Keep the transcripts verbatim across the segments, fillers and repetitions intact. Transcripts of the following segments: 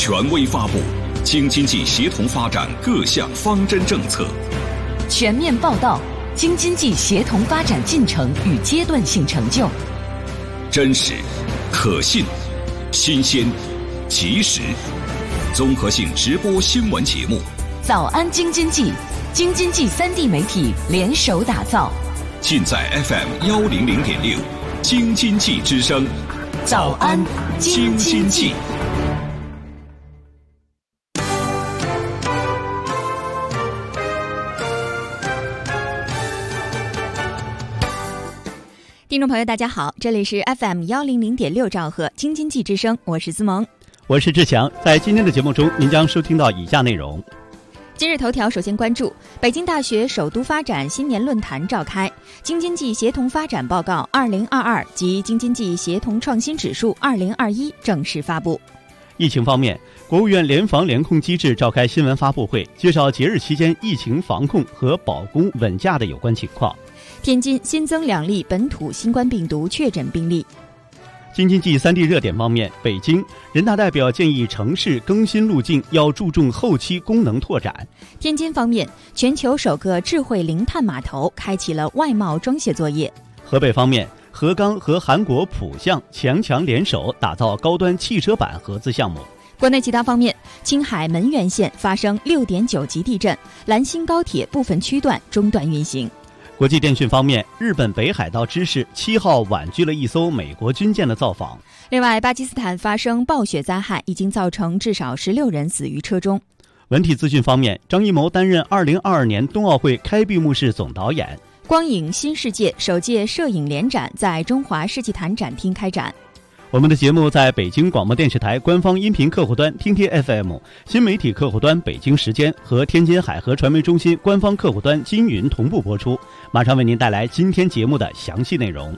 权威发布京津冀协同发展各项方针政策， 全面报道京津冀协同发展进程与阶段性成就， 真实、可信、新鲜、及时，综合性直播新闻节目。 早安京津冀，京津冀三地媒体联手打造， 尽在 F M 幺零零点六，京津冀之声。 早安京津冀。听众朋友大家好，这里是 F M 幺零零点六兆赫京津冀之声，我是思萌， 我是志强。在今天的节目中，您将收听到以下内容。 今日头条首先关注北京大学首都发展新年论坛召开，京津冀协同发展报告二零二二及京津冀协同创新指数二零二一正式发布。 疫情方面，国务院联防联控机制召开新闻发布会，介绍节日期间疫情防控和保供稳价的有关情况。 天津新增两例本土新冠病毒确诊病例。 京津冀三地热点方面，北京人大代表建议城市更新路径要注重后期功能拓展。 天津方面，全球首个智慧零碳码头开启了外贸装卸作业。 河北方面，河钢和韩国浦项强强联手打造高端汽车版合资项目。 国内其他方面，青海门源县发生 六点九 级地震，兰新高铁部分区段中断运行。 国际电讯方面，日本北海道知事七号婉拒了一艘美国军舰的造访。 另外，巴基斯坦发生暴雪灾害，已经造成至少十六人死于车中。 文体资讯方面，张艺谋担任二零二二年冬奥会开闭幕式总导演。 光影新世界首届摄影联展在中华世纪坛展厅开展。 我们的节目在北京广播电视台官方音频客户端听听 F M、 新媒体客户端北京时间和天津海河传媒中心官方客户端金云同步播出。马上为您带来今天节目的详细内容。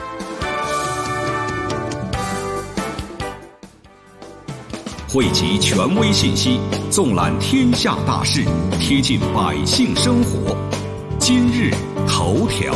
汇集权威信息，纵览天下大事，贴近百姓生活。今日头条。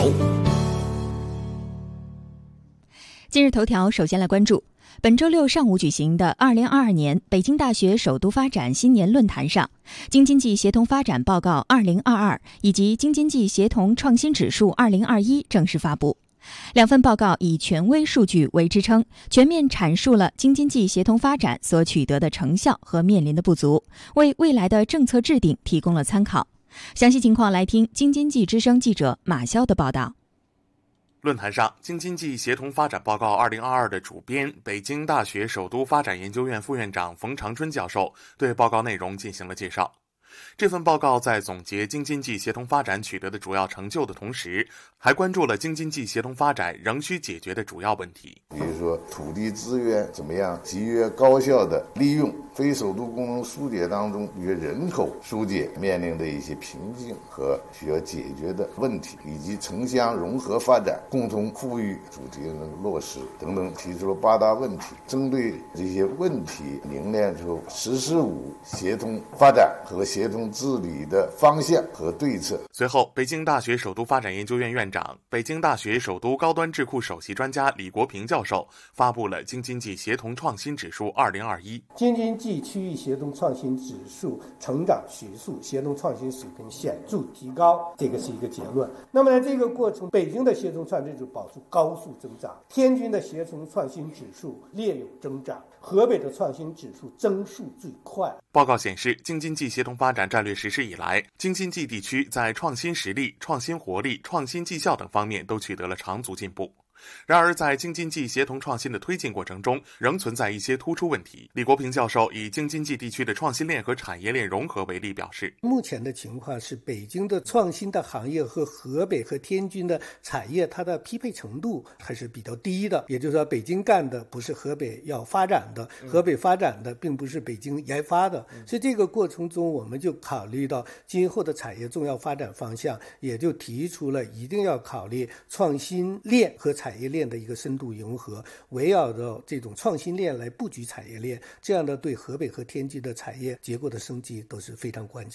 今日头条首先来关注本周六上午举行的二零二二年北京大学首都发展新年论坛上，京津冀协同发展报告二零二二以及京津冀协同创新指数二零二一正式发布。两份报告以权威数据为支撑，全面阐述了京津冀协同发展所取得的成效和面临的不足，为未来的政策制定提供了参考。详细情况来听京津冀之声记者马潇的报道。 论坛上，京津冀协同发展报告二零二二的主编、北京大学首都发展研究院副院长冯长春教授对报告内容进行了介绍。这份报告在总结京津冀协同发展取得的主要成就的同时，还关注了京津冀协同发展仍需解决的主要问题， 比如说土地资源怎么样节约高效的利用，非首都功能疏解当中与人口疏解面临的一些瓶颈和需要解决的问题，以及城乡融合发展、共同富裕主题的落实等等，提出了八大问题。针对这些问题凝练出“十四五”协同发展和协同治理的方向和对策。 随后，北京大学首都发展研究院院长、北京大学首都高端智库首席专家李国平教授发布了京津冀协同创新指数二零二一。 京津冀区域协同创新指数成长迅速，协同创新水平显著提高，这个是一个结论。那么在这个过程，北京的协同创新指数保持高速增长，天津的协同创新指数略有增长，河北的创新指数增速最快。 报告显示，京津冀协同发展战略实施以来，京津冀地区在创新实力、创新活力、创新绩效等方面都取得了长足进步。然而，在京津冀协同创新的推进过程中，仍存在一些突出问题。李国平教授以京津冀地区的创新链和产业链融合为例表示， 目前的情况是，北京的创新的行业和河北和天津的产业，它的匹配程度还是比较低的。也就是说，北京干的不是河北要发展的，河北发展的并不是北京研发的。所以这个过程中，我们就考虑到今后的产业重要发展方向，也就提出了一定要考虑创新链和产业产业链的一个深度融合，围绕着这种创新链来布局产业链，这样的对河北和天津的产业结构的升级都是非常关键的。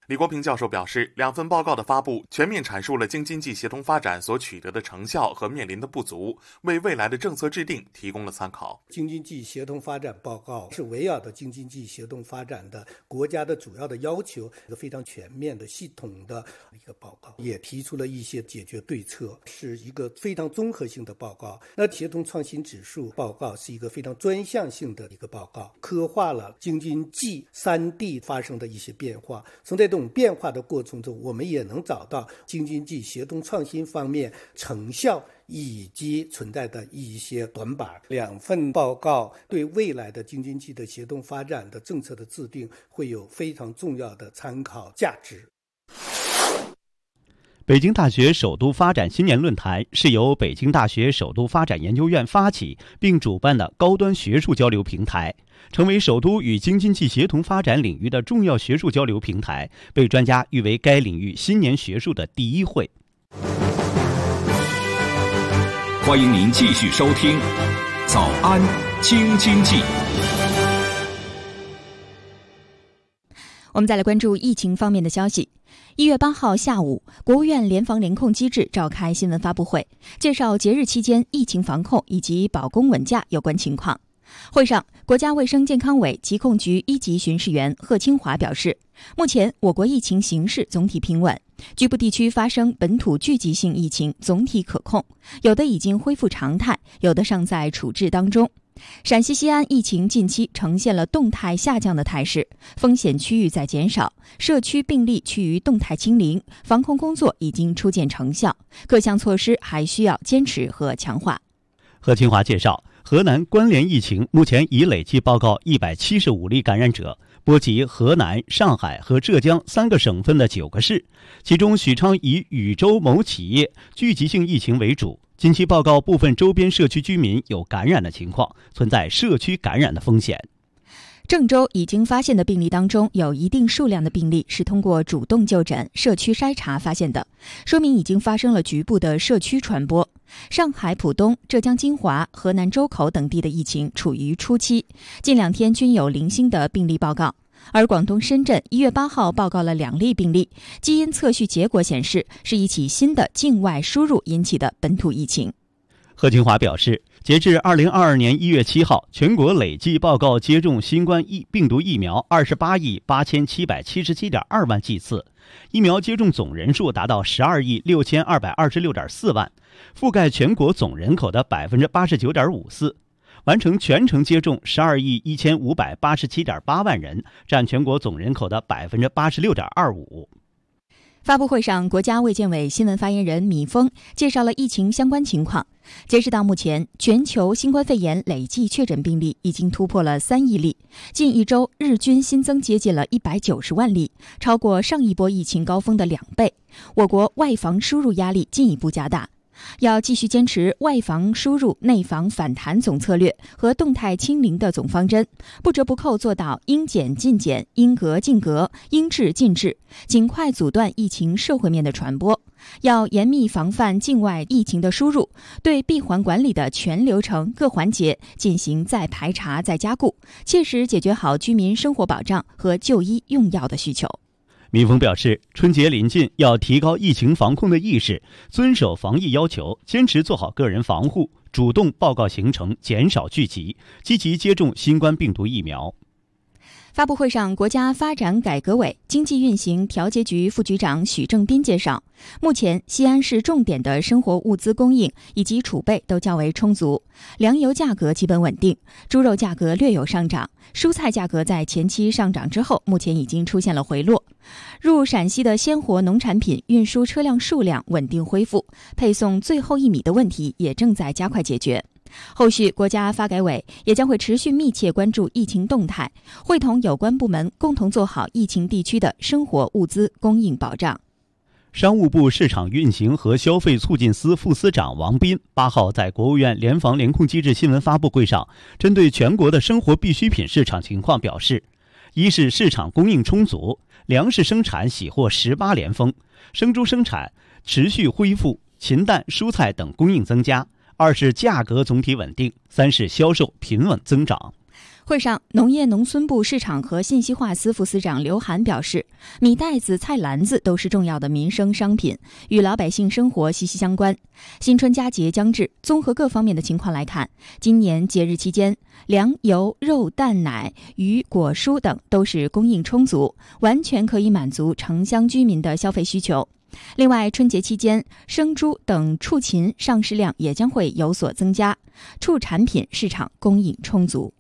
李国平教授表示，两份报告的发布全面阐述了京津冀协同发展所取得的成效和面临的不足，为未来的政策制定提供了参考。 京津冀协同发展报告是围绕着京津冀协同发展的国家的主要的要求，一个非常全面的系统的一个报告，也提出了一些解决对策，是一个非常综合性的报告。那协同创新指数报告是一个非常专项性的一个报告，刻画了京津冀三地发生的一些变化。从这种变化的过程中，我们也能找到京津冀协同创新方面成效以及存在的一些短板。两份报告对未来的京津冀的协同发展的政策的制定会有非常重要的参考价值。 北京大学首都发展新年论坛是由北京大学首都发展研究院发起并主办的高端学术交流平台，成为首都与京津冀协同发展领域的重要学术交流平台，被专家誉为该领域新年学术的第一会。 欢迎您继续收听早安京津冀。 我们再来关注疫情方面的消息。一月八号下午，国务院联防联控机制召开新闻发布会，介绍节日期间疫情防控以及保供稳价有关情况。会上，国家卫生健康委疾控局一级巡视员贺清华表示，目前我国疫情形势总体平稳，局部地区发生本土聚集性疫情总体可控，有的已经恢复常态，有的尚在处置当中。陕西西安疫情近期呈现了动态下降的态势，风险区域在减少，社区病例趋于动态清零，防控工作已经初见成效，各项措施还需要坚持和强化。 贺清华介绍，河南关联疫情目前已累计报告一百七十五例感染者，波及河南、上海和浙江三个省份的九个市，其中许昌以禹州某企业聚集性疫情为主。近期报告部分周边社区居民有感染的情况，存在社区感染的风险。 郑州已经发现的病例当中，有一定数量的病例是通过主动就诊、社区筛查发现的，说明已经发生了局部的社区传播。上海浦东、浙江金华、河南周口等地的疫情处于初期，近两天均有零星的病例报告。而广东深圳一月八号报告了两例病例，基因测序结果显示是一起新的境外输入引起的本土疫情。 贺清华表示，截至二零二二年一月七号，全国累计报告接种新冠病毒疫苗二十八亿八千七百七十七点二万剂次，疫苗接种总人数达到十二亿六千二百二十六点四万，覆盖全国总人口的百分之八十九点五四。完成全程接种十二亿一千五百八十七点八万人，占全国总人口的百分之八十六点二五。 发布会上，国家卫健委新闻发言人米峰介绍了疫情相关情况。截止到目前，全球新冠肺炎累计确诊病例已经突破了三亿例，近一周日均新增接近了一百九十万例，超过上一波疫情高峰的两倍。我国外防输入压力进一步加大。要继续坚持外防输入、内防反弹总策略和动态清零的总方针，不折不扣做到应检尽检、应隔尽隔、应治尽治，尽快阻断疫情社会面的传播。要严密防范境外疫情的输入，对闭环管理的全流程各环节进行再排查、再加固，切实解决好居民生活保障和就医用药的需求。 米峰表示，春节临近，要提高疫情防控的意识，遵守防疫要求，坚持做好个人防护，主动报告行程，减少聚集，积极接种新冠病毒疫苗。 发布会上，国家发展改革委经济运行调节局副局长许正斌介绍，目前西安市重点的生活物资供应以及储备都较为充足，粮油价格基本稳定，猪肉价格略有上涨，蔬菜价格在前期上涨之后，目前已经出现了回落。入陕西的鲜活农产品运输车辆数量稳定恢复，配送最后一米的问题也正在加快解决。后续国家发改委也将会持续密切关注疫情动态，会同有关部门共同做好疫情地区的生活物资供应保障。 商务部市场运行和消费促进司副司长王斌八号在国务院联防联控机制新闻发布会上，针对全国的生活必需品市场情况表示，一是市场供应充足，粮食生产喜获十八连丰，生猪生产持续恢复，禽蛋、蔬菜等供应增加；二是价格总体稳定；三是销售平稳增长。 会上，农业农村部市场和信息化司副司长刘涵表示，米袋子、菜篮子都是重要的民生商品，与老百姓生活息息相关。新春佳节将至，综合各方面的情况来看，今年节日期间，粮、油、肉、蛋、奶、鱼、果蔬等都是供应充足，完全可以满足城乡居民的消费需求。另外，春节期间，生猪等畜禽上市量也将会有所增加，畜产品市场供应充足。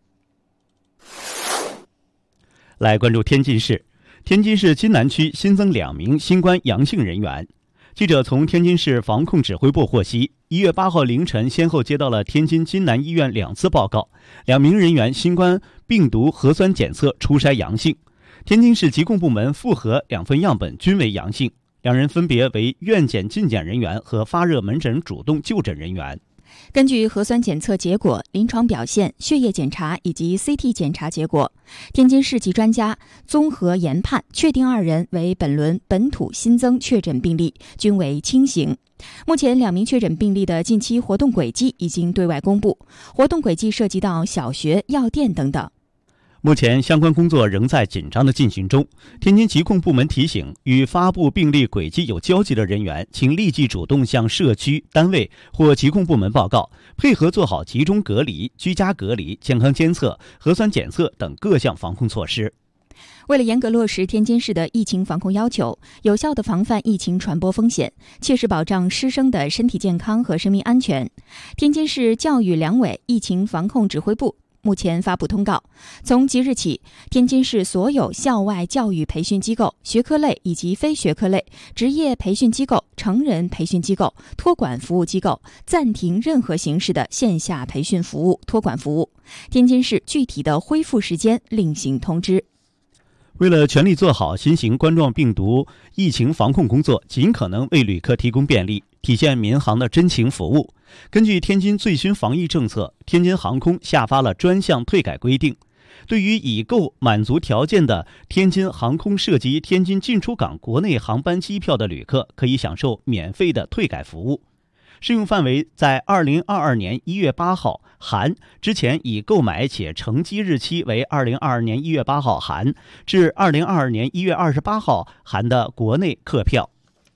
来关注天津市，天津市津南区新增两名新冠阳性人员。记者从天津市防控指挥部获悉，一月八号凌晨先后接到了天津津南医院两次报告，两名人员新冠病毒核酸检测初筛阳性，天津市疾控部门复核两份样本均为阳性，两人分别为院检进检人员和发热门诊主动就诊人员。 根据核酸检测结果、临床表现、血液检查以及 C T 检查结果，天津市级专家综合研判，确定二人为本轮本土新增确诊病例，均为轻型。目前两名确诊病例的近期活动轨迹已经对外公布，活动轨迹涉及到小学、药店等等。 目前相关工作仍在紧张的进行中。天津疾控部门提醒，与发布病例轨迹有交集的人员，请立即主动向社区、单位或疾控部门报告，配合做好集中隔离、居家隔离、健康监测、核酸检测等各项防控措施。 为了严格落实天津市的疫情防控要求，有效地防范疫情传播风险，切实保障师生的身体健康和生命安全，天津市教育两委疫情防控指挥部目前发布通告，从即日起，天津市所有校外教育培训机构、学科类以及非学科类、职业培训机构、成人培训机构、托管服务机构暂停任何形式的线下培训服务、托管服务。天津市具体的恢复时间另行通知。 为了全力做好新型冠状病毒疫情防控工作，尽可能为旅客提供便利，体现民航的真情服务。根据天津最新防疫政策，天津航空下发了专项退改规定，对于已购满足条件的天津航空涉及天津进出港国内航班机票的旅客，可以享受免费的退改服务。适用范围在二零二二年一月八号含之前已购买且乘机日期为二零二二年一月八号含至二零二二年一月二十八号含的国内客票。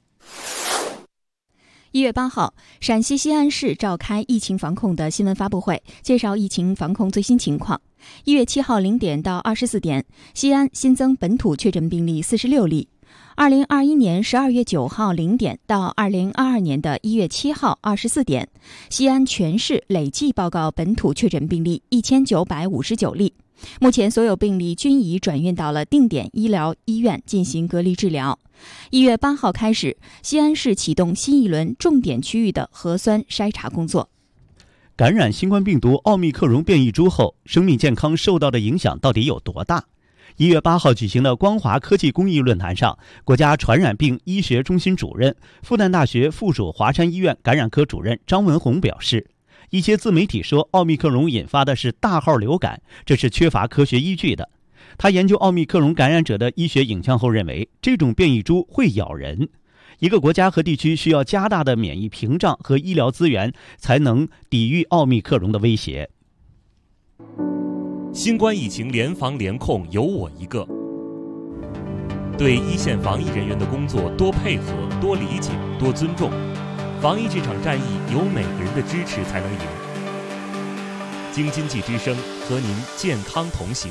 一月八号，陕西西安市召开疫情防控的新闻发布会，介绍疫情防控最新情况。一月七号零点到二十四点，西安新增本土确诊病例四十六例。二零二一年十二月九号零点到二零二二年的一月七号二十四点，西安全市累计报告本土确诊病例一千九百五十九例。目前所有病例均已转运到了定点医疗医院进行隔离治疗。一月八号开始，西安市启动新一轮重点区域的核酸筛查工作。 感染新冠病毒奥密克戎变异株后，生命健康受到的影响到底有多大？一月八号举行的光华科技公益论坛上，国家传染病医学中心主任、复旦大学附属华山医院感染科主任张文宏表示，一些自媒体说奥密克戎引发的是大号流感，这是缺乏科学依据的。他研究奥密克戎感染者的医学影像后认为，这种变异株会咬人。一个国家和地区需要加大的免疫屏障和医疗资源，才能抵御奥密克戎的威胁。 新冠疫情联防联控有我一个，对一线防疫人员的工作多配合、多理解、多尊重。防疫这场战役有每个人的支持才能赢。京津冀之声和您健康同行。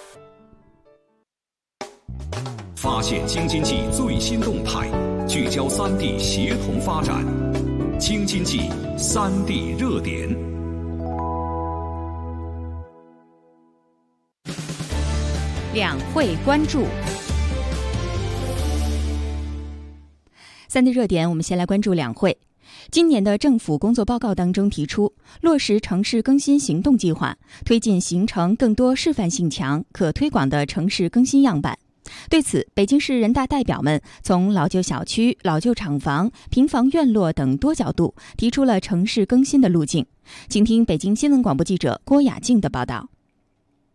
发现京津冀最新动态，聚焦三地协同发展。京津冀三地热点。 两会关注。三地热点，我们先来关注两会。今年的政府工作报告当中提出，落实城市更新行动计划，推进形成更多示范性强、可推广的城市更新样板。对此，北京市人大代表们从老旧小区、老旧厂房、平房院落等多角度提出了城市更新的路径。请听北京新闻广播记者郭雅静的报道。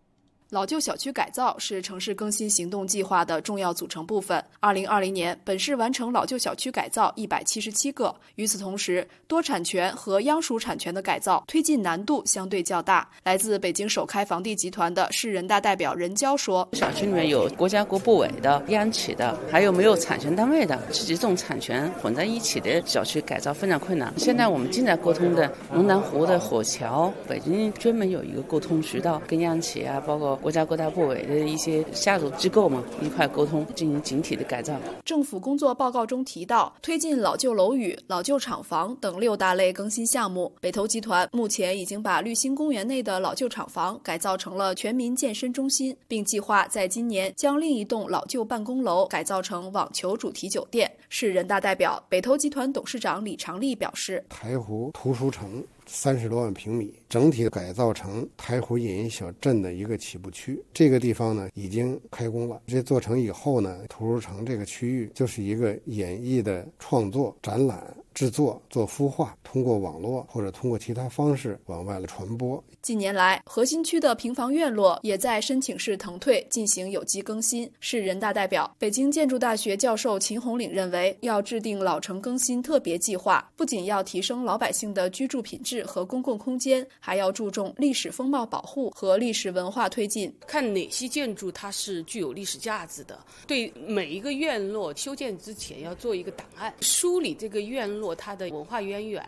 老旧小区改造是城市更新行动计划的重要组成部分。二零二零年，本市完成老旧小区改造一百七十七个。与此同时，多产权和央属产权的改造推进难度相对较大。来自北京首开房地集团的市人大代表任娇说：“ 小区里面有国家国部委的、央企的，还有没有产权单位的，这几种产权混在一起的小区改造非常困难。现在我们正在沟通的龙南湖的火桥，北京专门有一个沟通渠道，跟央企啊，包括国家国大部委的一些下属机构嘛，一块沟通进行整体的改造。” 政府工作报告中提到，推进老旧楼宇、老旧厂房等六大类更新项目。北投集团目前已经把绿星公园内的老旧厂房改造成了全民健身中心，并计划在今年将另一栋老旧办公楼改造成网球主题酒店。市人大代表、北投集团董事长李长利表示， 台湖图书城三十多万平米，整体改造成台湖野营小镇的一个起步区。这个地方呢已经开工了，这做成以后呢，图书城这个区域就是一个演艺的创作、展览、制作、做孵化，通过网络或者通过其他方式往外来传播。 近年来，核心区的平房院落也在申请式腾退进行有机更新。市人大代表、北京建筑大学教授秦红岭认为，要制定老城更新特别计划，不仅要提升老百姓的居住品质和公共空间，还要注重历史风貌保护和历史文化推进。 看哪些建筑它是具有历史价值的，对每一个院落修建之前要做一个档案，梳理这个院落它的文化渊源。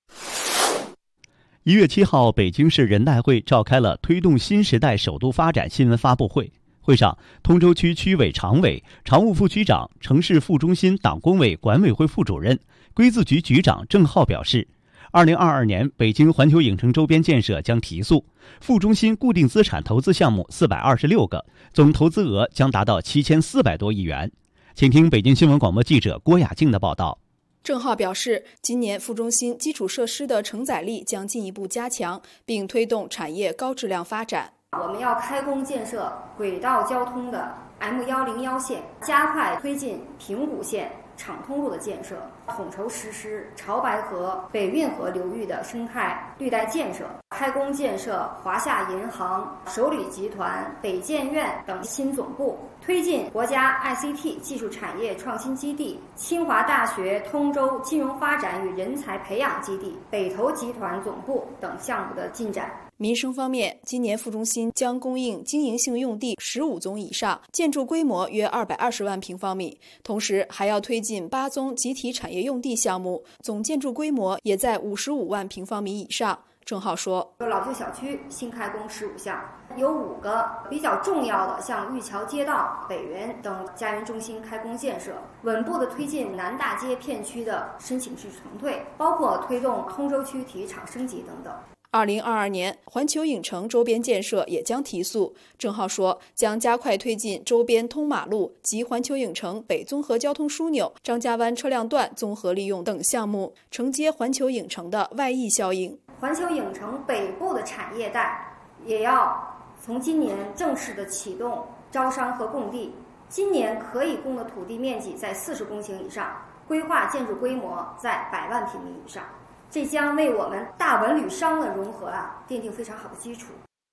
一月七号，北京市人大会召开了推动新时代首都发展新闻发布会。会上，通州区区委常委、常务副区长、城市副中心党工委管委会副主任、规字局局长郑浩表示，二零二二年北京环球影城周边建设将提速，副中心固定资产投资项目四百二十六个，总投资额将达到七千四百多亿元。请听北京新闻广播记者郭雅静的报道。 郑浩表示，今年副中心基础设施的承载力将进一步加强，并推动产业高质量发展。 我们要开工建设轨道交通的 M 一零一线，加快推进平谷线畅通路的建设，统筹实施潮白河、北运河流域的生态绿带建设，开工建设华夏银行、首旅集团、北建院等新总部，推进国家 I C T 技术产业创新基地、清华大学通州金融发展与人才培养基地、北投集团总部等项目的进展。 民生方面，今年副中心将供应经营性用地十五宗以上，建筑规模约二百二十万平方米，同时还要推进八宗集体产业用地项目，总建筑规模也在五十五万平方米以上。郑浩说， 老旧小区新开工十五项，有五个比较重要的，像玉桥街道、北园等家园中心开工建设，稳步的推进南大街片区的申请制承退，包括推动通州区体育场升级等等。 二零二二年，环球影城周边建设也将提速。郑浩说，将加快推进周边通马路及环球影城北综合交通枢纽、张家湾车辆段综合利用等项目，承接环球影城的外溢效应。 环球影城北部的产业带也要从今年正式的启动招商和供地，今年可以供的土地面积在四十公顷以上，规划建筑规模在百万平米以上。这将为我们大文旅商的融合啊奠定非常好的基础。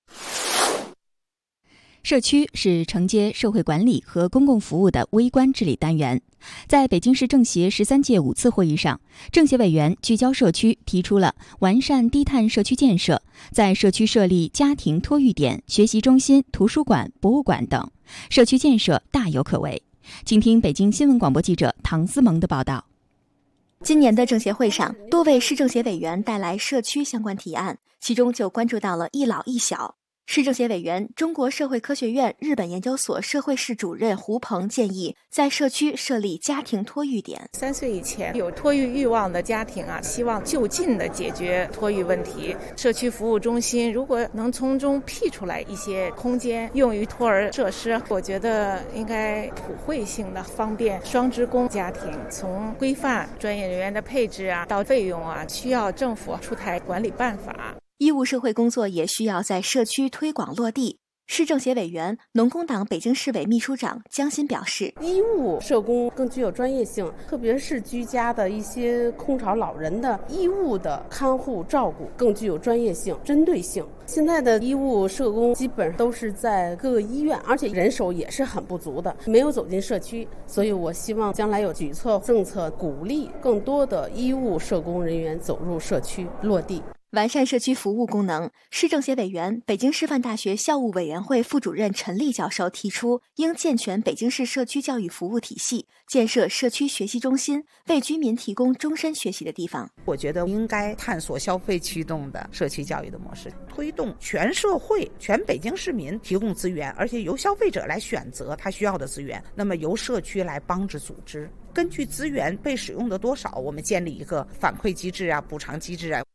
社区是承接社会管理和公共服务的微观治理单元。在北京市政协十三届五次会议上，政协委员聚焦社区，提出了完善低碳社区建设，在社区设立家庭托育点、学习中心、图书馆、博物馆等，社区建设大有可为。请听北京新闻广播记者唐思萌的报道。 今年的政协会上，多位市政协委员带来社区相关提案，其中就关注到了一老一小。市政协委员、中国社会科学院日本研究所社会室主任胡鹏建议，在社区设立家庭托育点。 三岁以前有托育欲望的家庭啊，希望就近的解决托育问题。社区服务中心如果能从中辟出来一些空间用于托儿设施，我觉得应该普惠性的方便双职工家庭。从规范专业人员的配置啊，到费用啊，需要政府出台管理办法。 医务社会工作也需要在社区推广落地。 市政协委员、农工党北京市委秘书长江欣表示， 医务社工更具有专业性，特别是居家的一些空巢老人的医务的看护照顾更具有专业性、针对性。现在的医务社工基本上都是在各个医院，而且人手也是很不足的，没有走进社区。所以我希望将来有举措政策鼓励更多的医务社工人员走入社区落地。 完善社区服务功能，市政协委员、北京师范大学校务委员会副主任陈立教授提出，应健全北京市社区教育服务体系，建设社区学习中心，为居民提供终身学习的地方。 我觉得应该探索消费驱动的社区教育的模式，推动全社会、全北京市民提供资源，而且由消费者来选择他需要的资源，那么由社区来帮着组织，根据资源被使用的多少，我们建立一个反馈机制啊、补偿机制啊。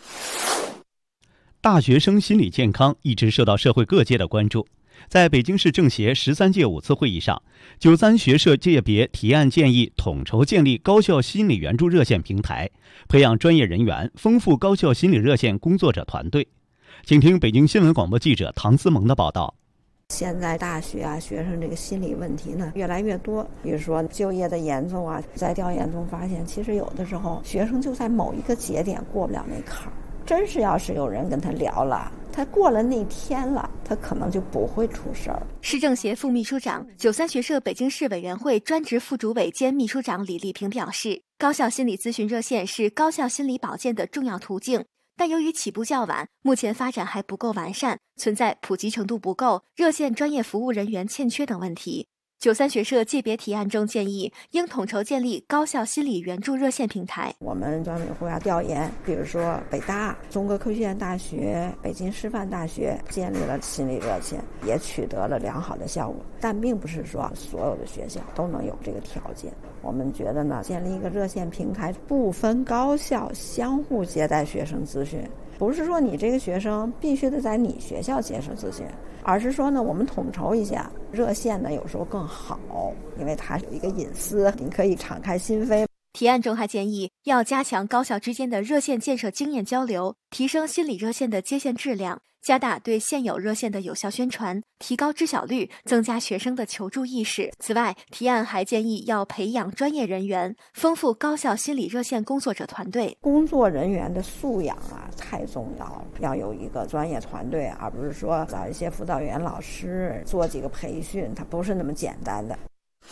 大学生心理健康一直受到社会各界的关注。在北京市政协十三届五次会议上，九三学社界别提案建议统筹建立高校心理援助热线平台，培养专业人员，丰富高校心理热线工作者团队。请听北京新闻广播记者唐思萌的报道。 现在大学啊，学生这个心理问题呢越来越多，比如说就业的严重啊，在调研中发现，其实有的时候学生就在某一个节点过不了那坎儿。真是要是有人跟他聊了，他过了那天了，他可能就不会出事儿。 市政协副秘书长、九三学社北京市委员会专职副主委兼秘书长李丽萍表示，高校心理咨询热线是高校心理保健的重要途径，但由于起步较晚，目前发展还不够完善，存在普及程度不够、热线专业服务人员欠缺等问题。九三学社界别提案中建议，应统筹建立高校心理援助热线平台。 我们专委会要调研，比如说北大、中国科学院大学、北京师范大学建立了心理热线，也取得了良好的效果，但并不是说所有的学校都能有这个条件。我们觉得呢，建立一个热线平台，不分高校，相互接待学生咨询。不是说你这个学生必须得在你学校接受咨询，而是说呢，我们统筹一下热线呢，有时候更好，因为它有一个隐私，你可以敞开心扉。 提案中还建议要加强高校之间的热线建设经验交流，提升心理热线的接线质量，加大对现有热线的有效宣传，提高知晓率，增加学生的求助意识。此外，提案还建议要培养专业人员，丰富高校心理热线工作者团队。 工作人员的素养啊太重要了，要有一个专业团队，而不是说找一些辅导员老师做几个培训，它不是那么简单的。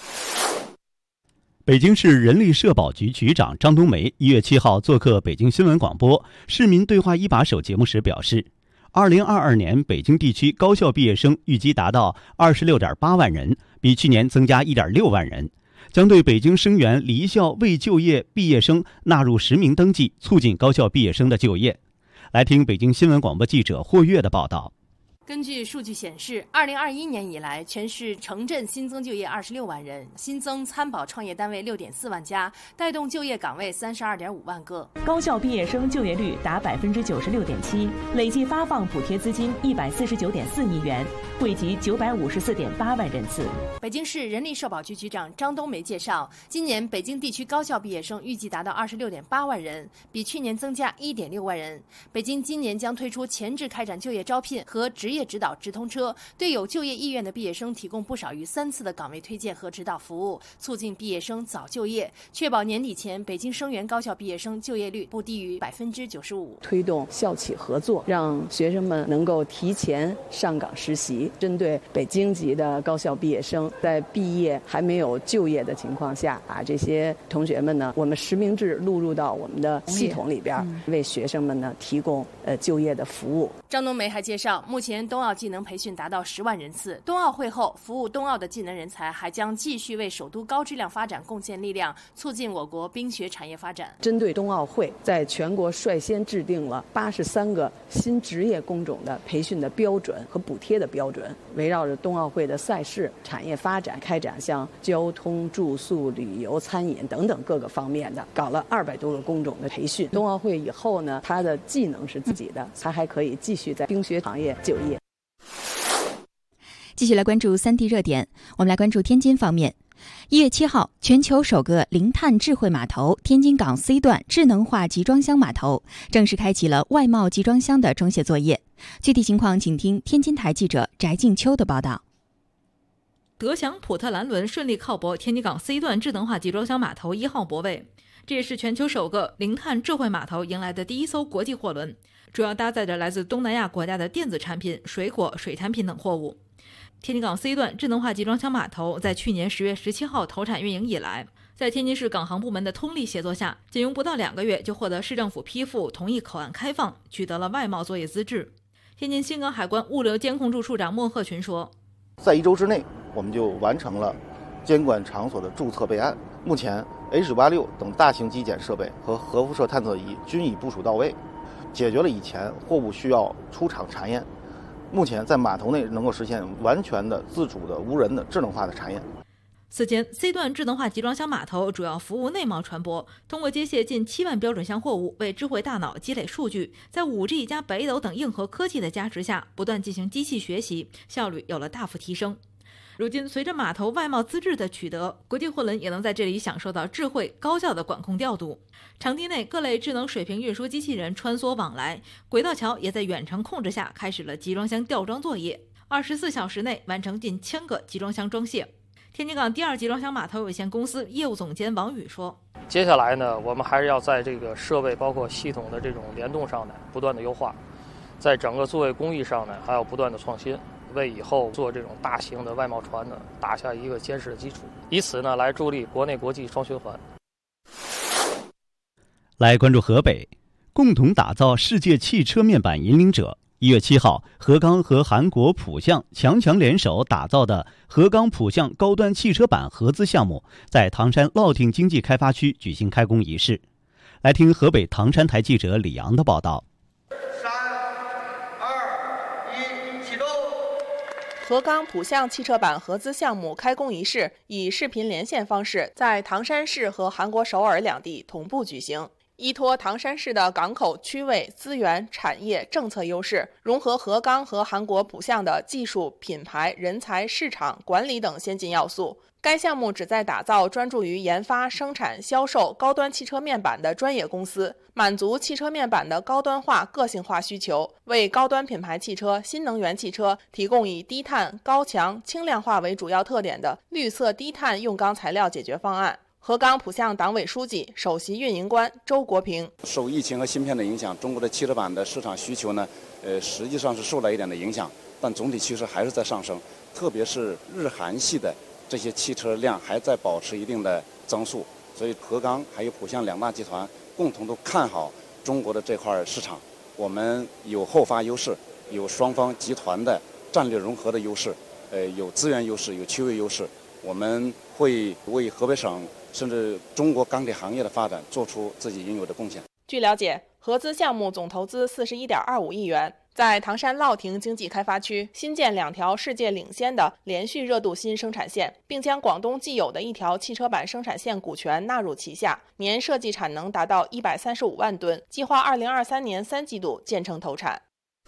北京市人力社保局局长张冬梅一月七号做客北京新闻广播《市民对话一把手》节目时表示，二零二二年北京地区高校毕业生预计达到二十六点八万人，比去年增加一点六万人，将对北京生源离校未就业毕业生纳入实名登记，促进高校毕业生的就业。来听北京新闻广播记者霍跃的报道。 根据数据显示，二零二一年以来，全市城镇新增就业二十六万人，新增参保创业单位六点四万家，带动就业岗位三十二点五万个。 高校毕业生就业率达百分之九十六点七，累计发放补贴资金一百四十九点四亿元，惠及九百五十四点八万人次。 北京市人力社保局局长张冬梅介绍，今年北京地区高校毕业生预计达到二十六点八万人，比去年增加一点六万人。北京今年将推出前置开展就业招聘和职业指导直通车，对有就业意愿的毕业生提供不少于三次的岗位推荐和指导服务，促进毕业生早就业，确保年底前北京生源高校毕业生就业率不低于百分之九十五。 推动校企合作，让学生们能够提前上岗实习。针对北京籍的高校毕业生，在毕业还没有就业的情况下，把这些同学们呢，我们实名制录入到我们的系统里边，嗯、为学生们呢提供呃就业的服务。 张冬梅还介绍，目前冬奥技能培训达到十万人次，冬奥会后服务冬奥的技能人才还将继续为首都高质量发展贡献力量，促进我国冰雪产业发展。 针对冬奥会，在全国率先制定了八十三个新职业工种的培训的标准和补贴的标准，围绕着冬奥会的赛事、产业发展，开展像交通、住宿、旅游、餐饮等等各个方面的，搞了二百多个工种的培训。冬奥会以后呢，他的技能是自己的，他还可以继续在冰雪行业就业。 继续来关注三地热点，我们来关注天津方面。 一月七号，全球首个零碳智慧码头天津港 C 段智能化集装箱码头正式开启了外贸集装箱的装卸作业。具体情况，请听天津台记者翟静秋的报道。 德翔普特兰轮顺利靠泊天津港 C 段智能化集装箱码头一号泊位，这也是全球首个零碳智慧码头迎来的第一艘国际货轮，主要搭载着来自东南亚国家的电子产品、水果、水产品等货物。天津港 C 段智能化集装箱码头在去年十月十七号投产运营以来，在天津市港航部门的通力协作下，仅用不到两个月就获得市政府批复，同意口岸开放，取得了外贸作业资质。天津新港海关物流监控处处长莫鹤群说， 在一周之内，我们就完成了监管场所的注册备案。目前 H 八六等大型机检设备和核辐射探测仪均已部署到位，解决了以前货物需要出厂查验。目前在码头内能够实现完全的自主的无人的智能化的查验。 此前 C 段智能化集装箱码头主要服务内贸船舶，通过接卸近七万标准箱货物，为智慧大脑积累数据，在 五 G 加北斗等硬核科技的加持下，不断进行机器学习，效率有了大幅提升。如今，随着码头外贸资质的取得，国际货轮也能在这里享受到智慧高效的管控调度。场地内各类智能水平运输机器人穿梭往来，轨道桥也在远程控制下开始了集装箱吊装作业，二十四小时内完成近千个集装箱装卸。天津港第二集装箱码头有限公司业务总监王宇说， 接下来呢，我们还是要在这个设备包括系统的这种联动上呢不断的优化，在整个作业工艺上呢还要不断的创新，为以后做这种大型的外贸船呢打下一个坚实的基础，以此呢来助力国内国际双循环。 来关注河北，共同打造世界汽车面板引领者。一月七号，河钢和韩国浦项强强联手打造的河钢浦项高端汽车板合资项目在唐山乐亭经济开发区举行开工仪式。来听河北唐山台记者李阳的报道。 河钢浦项汽车板合资项目开工仪式以视频连线方式在唐山市和韩国首尔两地同步举行。依托唐山市的港口区位、资源、产业、政策优势，融合河钢和韩国浦项的技术、品牌、人才、市场、管理等先进要素。该项目旨在打造专注于研发、生产、销售高端汽车面板的专业公司，满足汽车面板的高端化、个性化需求，为高端品牌汽车、新能源汽车提供以低碳、高强、轻量化为主要特点的绿色低碳用钢材料解决方案。河钢浦项党委书记、首席运营官周国平， 受疫情和芯片的影响，中国的汽车板的市场需求呢，呃，实际上是受了一点的影响，但总体趋势还是在上升，特别是日韩系的这些汽车量还在保持一定的增速，所以河钢还有浦项两大集团共同都看好中国的这块市场。我们有后发优势，有双方集团的战略融合的优势，呃，有资源优势，有区位优势，我们会为河北省甚至中国钢铁行业的发展做出自己应有的贡献。 据了解，合资项目总投资四十一点二五亿元，在唐山乐亭经济开发区新建两条世界领先的连续热镀锌生产线，并将广东既有的一条汽车板生产线股权纳入旗下，年设计产能达到一百三十五万吨，计划二零二三年三季度建成投产。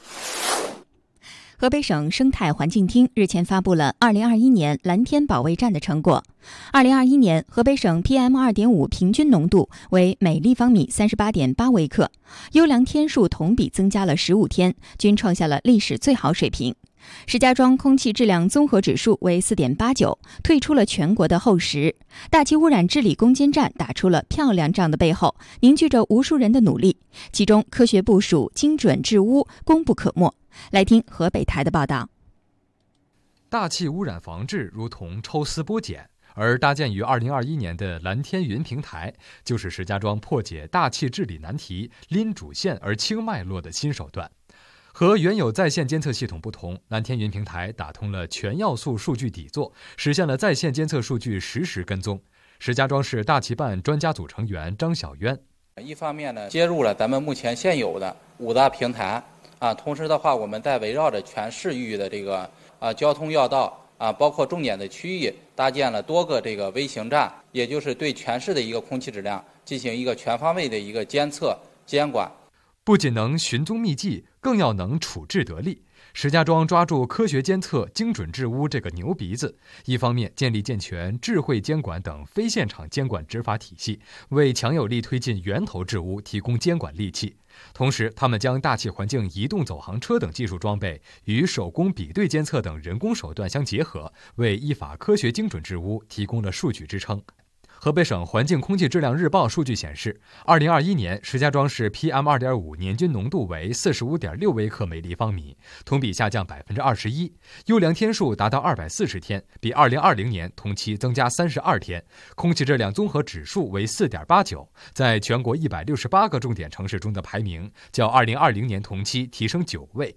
河北省生态环境厅日前发布了二零二一年蓝天保卫战的成果。二零二一年，河北省 P M 二点五 平均浓度为每立方米 三十八点八微克，优良天数同比增加了十五天，均创下了历史最好水平。石家庄空气质量综合指数为 四点八九， 退出了全国的后十。大气污染治理攻坚战打出了漂亮仗的背后，凝聚着无数人的努力，其中科学部署、精准治污功不可没。来听河北台的报道。 大气污染防治如同抽丝剥茧，而搭建于二零二一年的蓝天云平台，就是石家庄破解大气治理难题、拎主线而清脉络的新手段。和原有在线监测系统不同，蓝天云平台打通了全要素数据底座，实现了在线监测数据实时跟踪。石家庄市大气办专家组成员张小渊， 一方面呢，接入了咱们目前现有的五大平台啊，同时的话，我们在围绕着全市域的这个啊交通要道啊，包括重点的区域，搭建了多个这个微型站，也就是对全市的一个空气质量进行一个全方位的一个监测监管。 不仅能寻踪觅迹，更要能处置得力。 石家庄抓住科学监测、精准治污这个牛鼻子，一方面建立健全智慧监管等非现场监管执法体系，为强有力推进源头治污提供监管利器。同时，他们将大气环境移动走航车等技术装备与手工比对监测等人工手段相结合，为依法科学精准治污提供了数据支撑。河北省环境空气质量日报数据显示，二零二一年石家庄市 P M 二点五 年均浓度为 四十五点六 微克每立方米，同比下降 百分之二十一， 优良天数达到二百四十天，比二零二零年同期增加三十二天，空气质量综合指数为 四点八九， 在全国一百六十八个重点城市中的排名较二零二零年同期提升九位。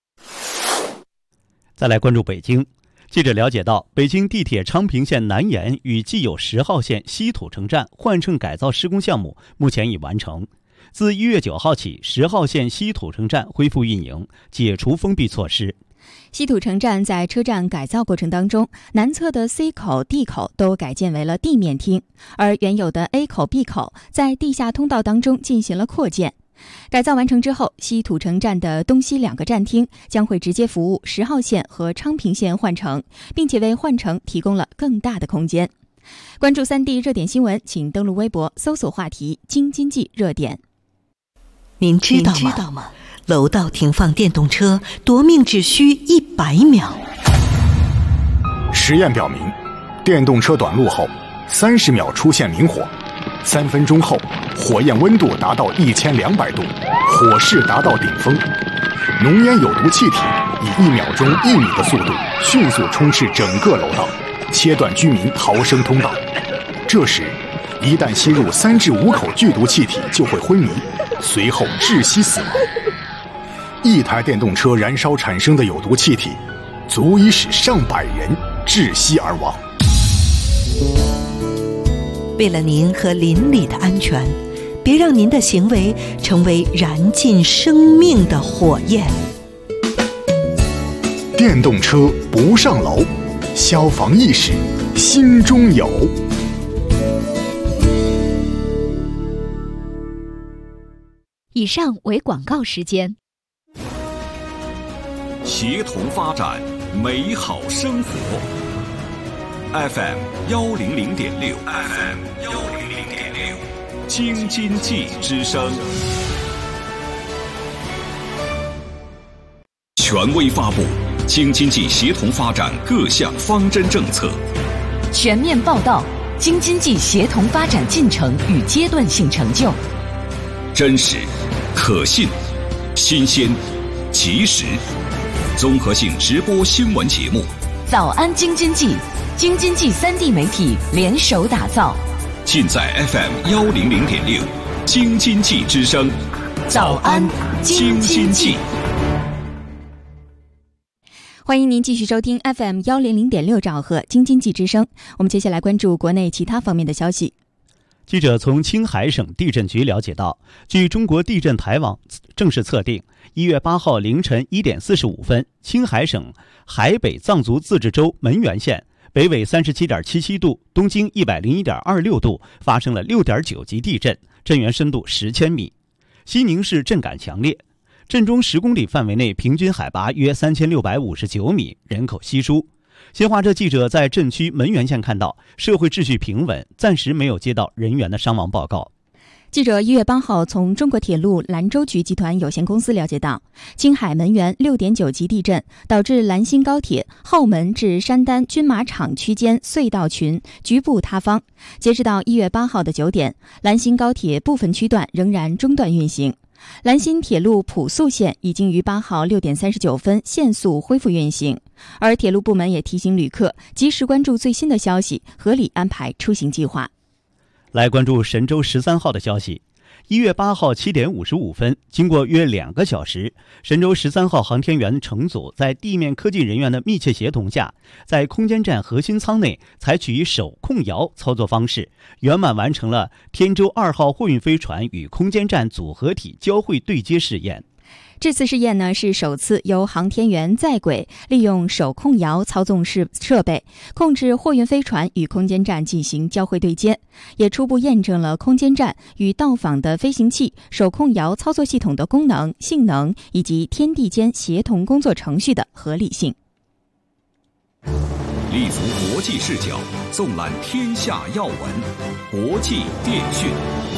再来关注北京。记者了解到，北京地铁昌平线南延与既有十号线西土城站换乘改造施工项目目前已完成。自一月九号起，十号线西土城站恢复运营，解除封闭措施。 西土城站在车站改造过程当中，南侧的 C 口、D 口都改建为了地面厅，而原有的 A 口、B 口在地下通道当中进行了扩建。改造完成之后，西土城站的东西两个站厅将会直接服务十号线和昌平线换乘，并且为换乘提供了更大的空间。关注三地热点新闻，请登录微博搜索话题京津冀热点。 您知道吗？知道吗？楼道停放电动车夺命只需一百秒。 实验表明，电动车短路后，三十秒出现明火。三分钟后，火焰温度达到一千两百度，火势达到顶峰，浓烟有毒气体以一秒钟一米的速度迅速充斥整个楼道，切断居民逃生通道。这时，一旦吸入三至五口剧毒气体，就会昏迷，随后窒息死亡。一台电动车燃烧产生的有毒气体，足以使上百人窒息而亡。 为了您和邻里的安全，别让您的行为成为燃尽生命的火焰。 电动车不上楼，消防意识心中有。 以上为广告时间。 协同发展，美好生活。F M 幺零零点六 ，F M 幺零零点六，京津冀之声。权威发布京津冀协同发展各项方针政策， 全面报道京津冀协同发展进程与阶段性成就， 真实、可信、新鲜、及时，综合性直播新闻节目。 早安京津冀。京津冀三地媒体联手打造， 尽在 F M 幺零零点六，京津冀之声。 早安京津冀。 欢迎您继续收听 F M 幺零零点六兆赫京津冀之声。我们接下来关注国内其他方面的消息。 记者从青海省地震局了解到，据中国地震台网正式测定，一月八号凌晨一点四十五分，青海省海北藏族自治州门源县北纬三十七点七七度，东经一百零一点二六度，发生了六点九级地震，震源深度十千米。西宁市震感强烈，震中十公里范围内平均海拔约三千六百五十九米，人口稀疏。新华社记者在震区门源县看到，社会秩序平稳，暂时没有接到人员的伤亡报告。 记者一月八号从中国铁路兰州局集团有限公司了解到，青海门源六点九级地震导致兰新高铁后门至山丹军马场区间隧道群局部塌方。截止到一月八号的九点，兰新高铁部分区段仍然中断运行。兰新铁路普速线已经于八号六点三十九分限速恢复运行，而铁路部门也提醒旅客及时关注最新的消息，合理安排出行计划。 来关注神舟十三号的消息。一月八号七点五十五分，经过约两个小时，神舟十三号航天员乘组在地面科技人员的密切协同下，在空间站核心舱内采取手控摇操作方式，圆满完成了天舟二号货运飞船与空间站组合体交会对接试验。 这次试验呢是首次由航天员在轨利用手控摇操纵式设备控制货运飞船与空间站进行交会对接，也初步验证了空间站与到访的飞行器手控摇操作系统的功能、性能以及天地间协同工作程序的合理性。 立足国际视角，纵览天下要闻，国际电讯。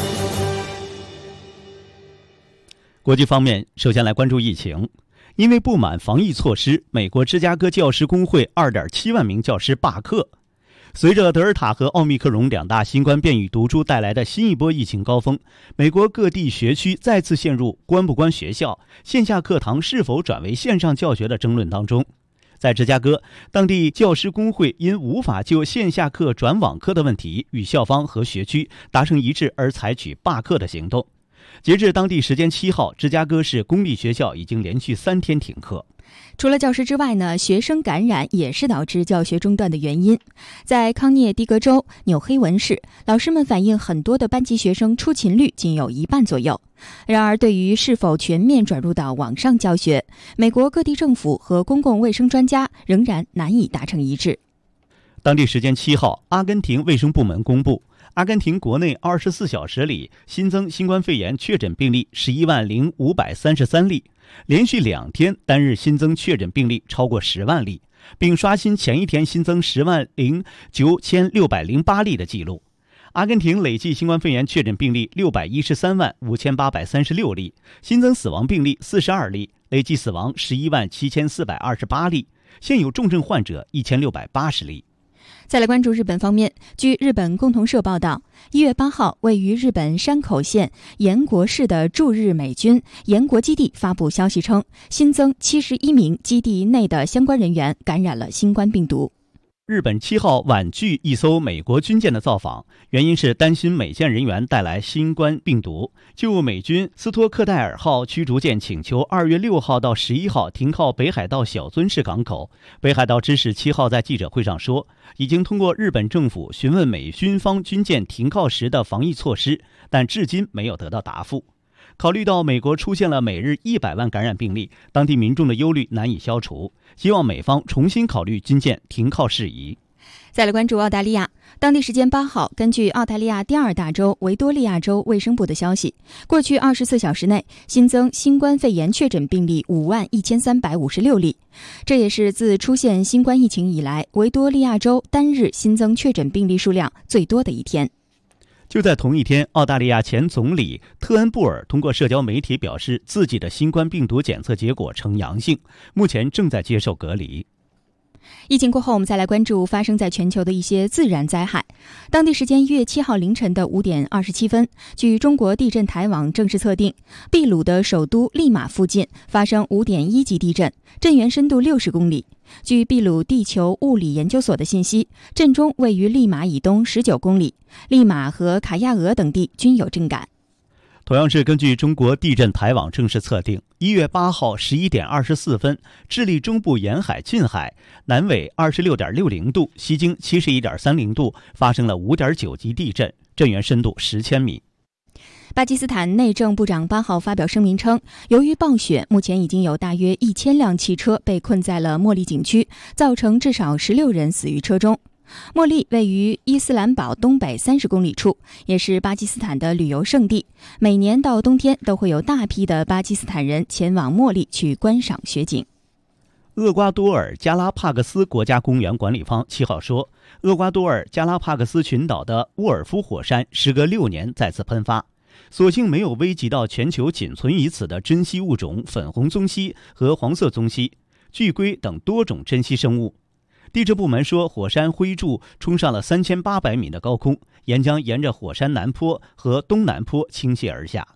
国际方面，首先来关注疫情。因为不满防疫措施，美国芝加哥教师工会 二点七万名教师罢课。随着德尔塔和奥密克戎两大新冠变异毒株带来的新一波疫情高峰，美国各地学区再次陷入关不关学校、线下课堂是否转为线上教学的争论当中。在芝加哥，当地教师工会因无法就线下课转网课的问题与校方和学区达成一致而采取罢课的行动。截至当地时间七号，芝加哥市公立学校已经连续三天停课。 除了教师之外呢，学生感染也是导致教学中断的原因。在康涅狄格州纽黑文市，老师们反映很多的班级学生出勤率仅有一半左右。然而，对于是否全面转入到网上教学，美国各地政府和公共卫生专家仍然难以达成一致。 当地时间七号，阿根廷卫生部门公布，阿根廷国内二十四小时里新增新冠肺炎确诊病例十一万零五百三十三例，连续两天单日新增确诊病例超过十万例，并刷新前一天新增十万零九千六百零八例的记录。阿根廷累计新冠肺炎确诊病例六百一十三万五千八百三十六例，新增死亡病例四十二例，累计死亡十一万七千四百二十八例，现有重症患者一千六百八十例。 再来关注日本方面，据日本共同社报道，一月八号，位于日本山口县岩国市的驻日美军岩国基地发布消息称，新增七十一名基地内的相关人员感染了新冠病毒。 日本七号婉拒一艘美国军舰的造访，原因是担心美舰人员带来新冠病毒。就美军斯托克戴尔号驱逐舰请求二月六号到十一号停靠北海道小樽市港口，北海道知事七号在记者会上说，已经通过日本政府询问美军方军舰停靠时的防疫措施，但至今没有得到答复。考虑到美国出现了每日一百万感染病例，当地民众的忧虑难以消除，希望美方重新考虑军舰停靠事宜。 再来关注澳大利亚，当地时间八号，根据澳大利亚第二大州维多利亚州卫生部的消息，过去二十四小时内新增新冠肺炎确诊病例五万一千三百五十六例，这也是自出现新冠疫情以来，维多利亚州单日新增确诊病例数量最多的一天。 就在同一天，澳大利亚前总理特恩布尔通过社交媒体表示，自己的新冠病毒检测结果呈阳性，目前正在接受隔离。 疫情过后，我们再来关注发生在全球的一些自然灾害。当地时间一月七号凌晨的五点二十七分，据中国地震台网正式测定，秘鲁的首都利马附近发生五点一级地震，震源深度六十公里。据秘鲁地球物理研究所的信息，震中位于利马以东十九公里，利马和卡亚俄等地均有震感。 同样是根据中国地震台网正式测定，一月八号十一点二十四分，智利中部沿海近海南纬二十六点六零度，西经七十一点三零度，发生了五点九级地震，震源深度十千米。 巴基斯坦内政部长八号发表声明称，由于暴雪，目前已经有大约一千辆汽车被困在了莫利景区，造成至少十六人死于车中。莫利位于伊斯兰堡东北三十公里处，也是巴基斯坦的旅游胜地。每年到冬天都会有大批的巴基斯坦人前往莫利去观赏雪景。 厄瓜多尔加拉帕戈斯国家公园管理方七号说，厄瓜多尔加拉帕戈斯群岛的沃尔夫火山时隔六年再次喷发，所幸没有危及到全球仅存于此的珍稀物种粉红棕蜥和黄色棕蜥、巨龟等多种珍稀生物。地质部门说，火山灰柱冲上了三千八百米的高空，岩浆沿着火山南坡和东南坡倾泻而下。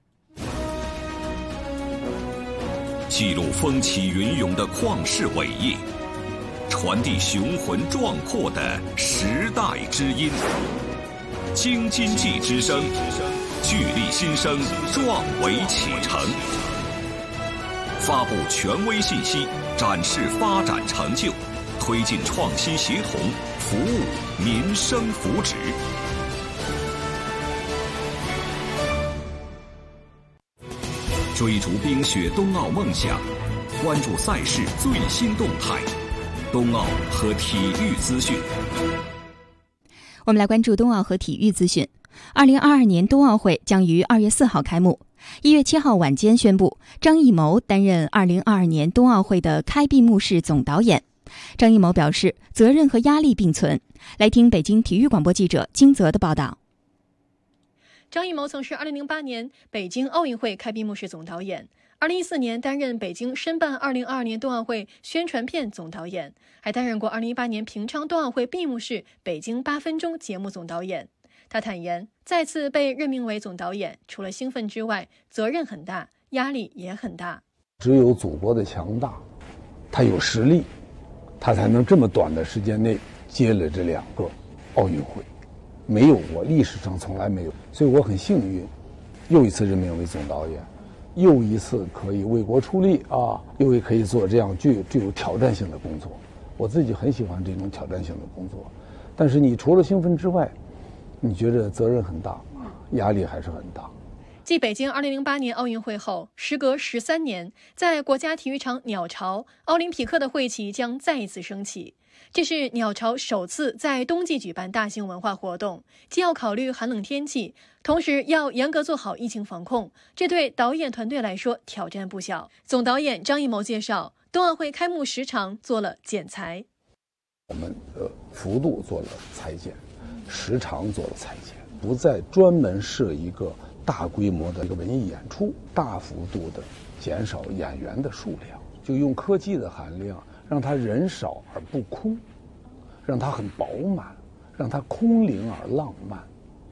记录风起云涌的旷世伟业，传递雄浑壮阔的时代之音。京津冀之声，聚力新生，壮维启程。发布权威信息，展示发展成就，推进创新协同，服务民生福祉。 追逐冰雪冬奥梦想，关注赛事最新动态。冬奥和体育资讯。 我们来关注冬奥和体育资讯。二零二二年冬奥会将于二月四号开幕。一月七号晚间宣布，张艺谋担任二零二二年冬奥会的开闭幕式总导演。张艺谋表示，责任和压力并存。来听北京体育广播记者金泽的报道。 张艺谋曾是二零零八年北京奥运会开闭幕式总导演，二零一四年担任北京申办二零二二年冬奥会宣传片总导演，还担任过二零一八年平昌冬奥会闭幕式北京八分钟节目总导演。他坦言，再次被任命为总导演，除了兴奋之外，责任很大，压力也很大。 只有祖国的强大，他有实力，他才能这么短的时间内接了这两个奥运会。没有过，历史上从来没有，所以我很幸运，又一次任命为总导演，又一次可以为国出力啊，又可以做这样具具有挑战性的工作。我自己很喜欢这种挑战性的工作，但是你除了兴奋之外，你觉得责任很大，压力还是很大。 继北京二零零八年奥运会后，时隔十三年，在国家体育场鸟巢，奥林匹克的会旗将再一次升起。这是鸟巢首次在冬季举办大型文化活动，既要考虑寒冷天气，同时要严格做好疫情防控，这对导演团队来说挑战不小。总导演张艺谋介绍，冬奥会开幕时长做了减裁， 我们呃幅度做了裁减，时长做了裁减，不再专门设一个大规模的一个文艺演出，大幅度的减少演员的数量，就用科技的含量让它人少而不空，让它很饱满，让它空灵而浪漫。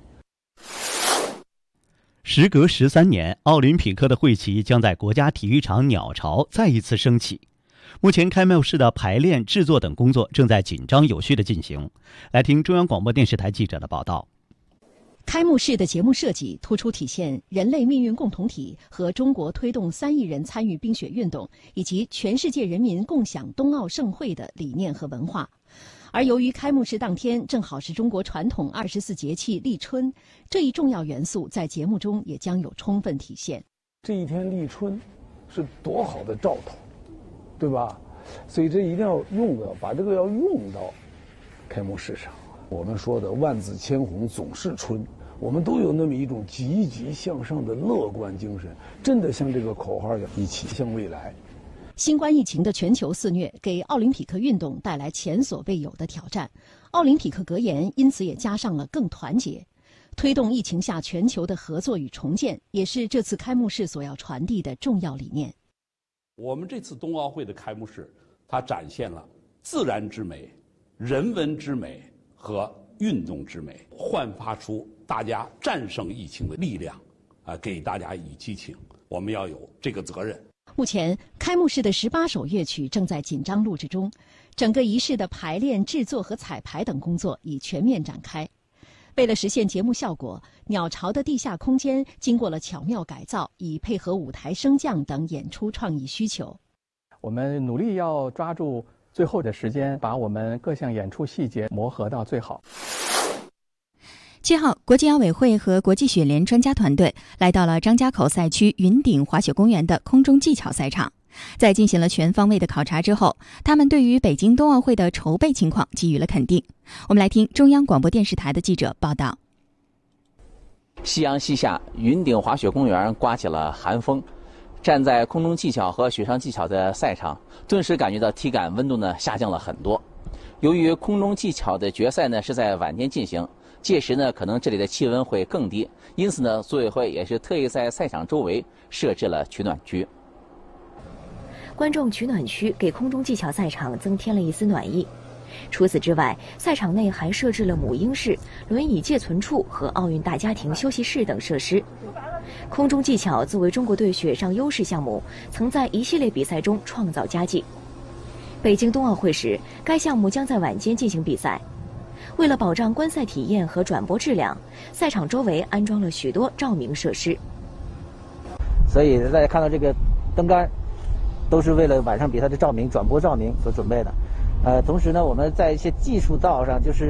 时隔十三年，奥林匹克的会旗将在国家体育场鸟巢再一次升起。目前开幕式的排练、制作等工作正在紧张有序地进行。来听中央广播电视台记者的报道。 开幕式的节目设计突出体现人类命运共同体和中国推动三亿人参与冰雪运动以及全世界人民共享冬奥盛会的理念和文化。而由于开幕式当天正好是中国传统二十四节气立春，这一重要元素在节目中也将有充分体现。 这一天立春是多好的兆头，对吧？所以这一定要用的，把这个要用到开幕式上。我们说的万紫千红总是春，我们都有那么一种积极向上的乐观精神，真的像这个口号一样，一起向未来。 新冠疫情的全球肆虐给奥林匹克运动带来前所未有的挑战，奥林匹克格言因此也加上了更团结。推动疫情下全球的合作与重建，也是这次开幕式所要传递的重要理念。 我们这次冬奥会的开幕式，它展现了自然之美、人文之美和运动之美，焕发出大家战胜疫情的力量，啊，给大家以激情。我们要有这个责任。 目前，开幕式的十八首乐曲正在紧张录制中，整个仪式的排练、制作和彩排等工作已全面展开。为了实现节目效果，鸟巢的地下空间经过了巧妙改造，以配合舞台升降等演出创意需求。 我们努力要抓住最后的时间，把我们各项演出细节磨合到最好。 七号，国际奥委会和国际雪联专家团队来到了张家口赛区云顶滑雪公园的空中技巧赛场。在进行了全方位的考察之后，他们对于北京冬奥会的筹备情况给予了肯定。我们来听中央广播电视台的记者报道。 夕阳西下，云顶滑雪公园刮起了寒风。站在空中技巧和雪上技巧的赛场，顿时感觉到体感温度呢下降了很多。由于空中技巧的决赛呢是在晚间进行，届时呢可能这里的气温会更低，因此呢组委会也是特意在赛场周围设置了取暖区。 观众取暖区给空中技巧赛场增添了一丝暖意。除此之外，赛场内还设置了母婴室、轮椅借存处和奥运大家庭休息室等设施。空中技巧作为中国队雪上优势项目，曾在一系列比赛中创造佳绩。北京冬奥会时，该项目将在晚间进行比赛。为了保障观赛体验和转播质量，赛场周围安装了许多照明设施。 所以大家看到这个灯杆，都是为了晚上比赛的照明、转播照明所准备的。呃，同时呢，我们在一些技术道上，就是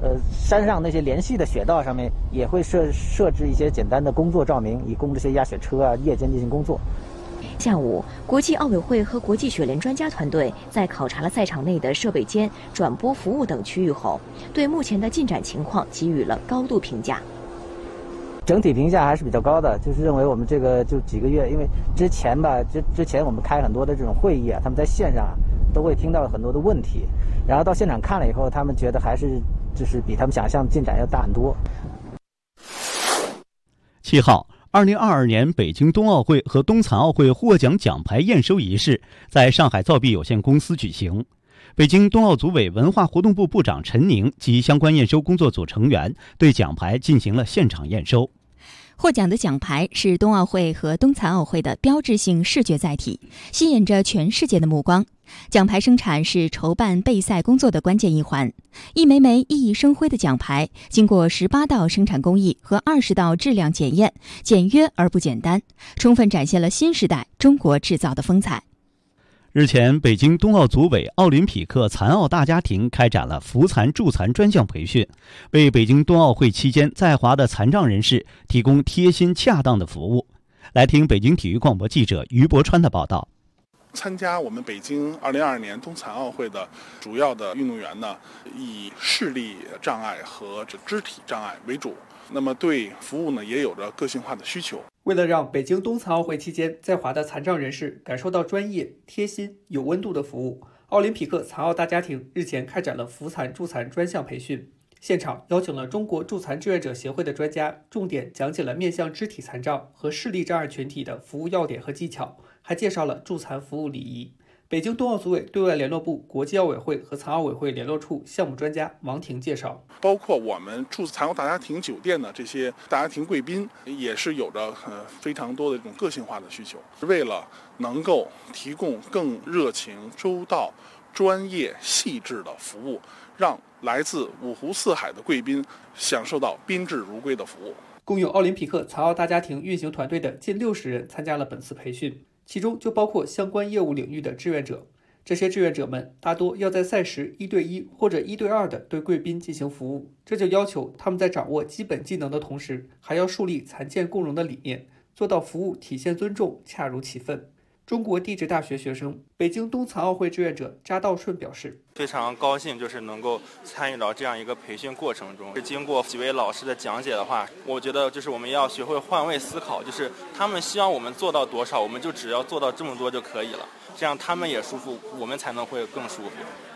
呃，山上那些连续的雪道上面也会设设置一些简单的工作照明，以供这些压雪车啊夜间进行工作。 下午，国际奥委会和国际雪联专家团队在考察了赛场内的设备间、转播服务等区域后，对目前的进展情况给予了高度评价。 整体评价还是比较高的，就是认为我们这个就几个月，因为之前吧，之之前我们开很多的这种会议啊，他们在线上都会听到很多的问题，然后到现场看了以后，他们觉得还是就是比他们想象进展要大很多。 七号。二零二二年北京冬奥会和冬残奥会获奖奖牌验收仪式在上海造币有限公司举行。北京冬奥组委文化活动部部长陈宁及相关验收工作组成员对奖牌进行了现场验收。 获奖的奖牌是冬奥会和冬残奥会的标志性视觉载体，吸引着全世界的目光。奖牌生产是筹办备赛工作的关键一环，一枚枚熠熠生辉的奖牌经过十八道生产工艺和二十道质量检验，简约而不简单，充分展现了新时代中国制造的风采。 日前，北京冬奥组委奥林匹克残奥大家庭开展了扶残助残专项培训，为北京冬奥会期间在华的残障人士提供贴心恰当的服务。来听北京体育广播记者于博川的报道。 参加我们北京二零二二年冬残奥会的主要的运动员呢，以视力障碍和肢体障碍为主，那么对服务呢也有着个性化的需求。 为了让北京冬残奥会期间在华的残障人士感受到专业、贴心、有温度的服务，奥林匹克残奥大家庭日前开展了扶残助残专项培训。现场邀请了中国助残志愿者协会的专家，重点讲解了面向肢体残障和视力障碍群体的服务要点和技巧，还介绍了助残服务礼仪。北京冬奥组委对外联络部国际奥委会和残奥委会联络处项目专家王婷介绍， 包括我们驻残奥大家庭酒店的这些大家庭贵宾，也是有着呃非常多的这种个性化的需求，为了能够提供更热情、周到、专业、细致的服务，让来自五湖四海的贵宾享受到宾至如归的服务。 共有奥林匹克残奥大家庭运行团队的近六十人参加了本次培训，其中就包括相关业务领域的志愿者。这些志愿者们大多要在赛时一对一或者一对二的对贵宾进行服务，这就要求他们在掌握基本技能的同时，还要树立残健共融的理念，做到服务体现尊重，恰如其分。中国地质大学学生、北京冬残奥会志愿者查道顺表示， 非常高兴就是能够参与到这样一个培训过程中。经过几位老师的讲解的话，我觉得就是我们要学会换位思考，就是他们希望我们做到多少，我们就只要做到这么多就可以了，这样他们也舒服，我们才能会更舒服。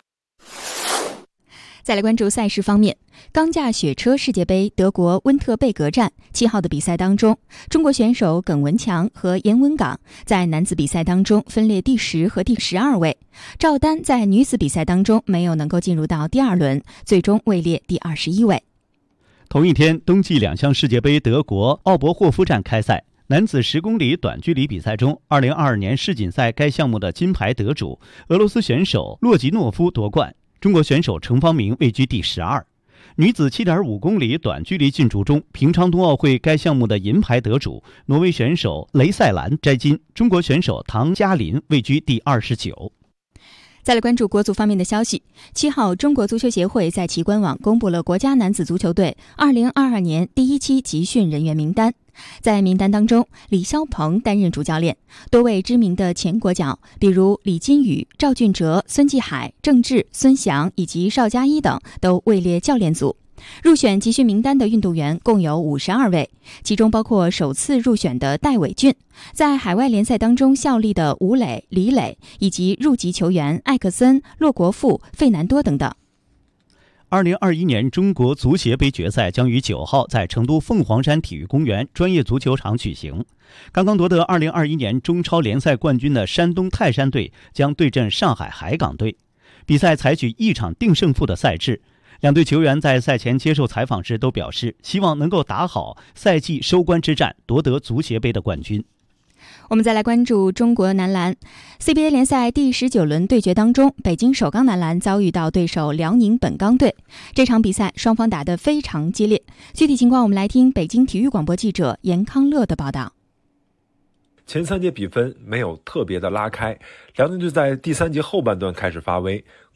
再来关注赛事方面，钢架雪车世界杯德国温特贝格站七号的比赛当中，中国选手耿文强和严文港在男子比赛当中分列第十和第十二位，赵丹在女子比赛当中没有能够进入到第二轮，最终位列第二十一位。 同一天，冬季两项世界杯德国奥伯霍夫站开赛。男子十公里短距离比赛中，二零二二年世锦赛该项目的金牌得主俄罗斯选手洛吉诺夫夺冠，中国选手程方明位居第十二。女子 七点五公里短距离竞逐中，平昌冬奥会该项目的银牌得主挪威选手雷塞兰摘金，中国选手唐嘉林位居第二十九。 再来关注国足方面的消息。七号，中国足球协会在其官网公布了国家男子足球队二零二二年第一期集训人员名单。在名单当中，李霄鹏担任主教练，多位知名的前国脚，比如李金羽、赵俊哲、孙继海、郑智、孙祥以及邵佳一等都位列教练组。入选集训名单的运动员共有五十二位，其中包括首次入选的戴伟俊，在海外联赛当中效力的吴磊、李磊，以及入籍球员艾克森、骆国富、费南多等等。 二零二一年中国足协杯决赛将于九号在成都凤凰山体育公园专业足球场举行。刚刚夺得二零二一年中超联赛冠军的山东泰山队将对阵上海海港队。比赛采取一场定胜负的赛制，两队球员在赛前接受采访时都表示，希望能够打好赛季收官之战，夺得足协杯的冠军。 我们再来关注中国男篮 C B A 联赛第十九轮对决当中，北京首钢男篮遭遇到对手辽宁本钢队。这场比赛双方打得非常激烈，具体情况我们来听北京体育广播记者严康乐的报道。 前三节比分没有特别的拉开，辽宁队在第三节后半段开始发威，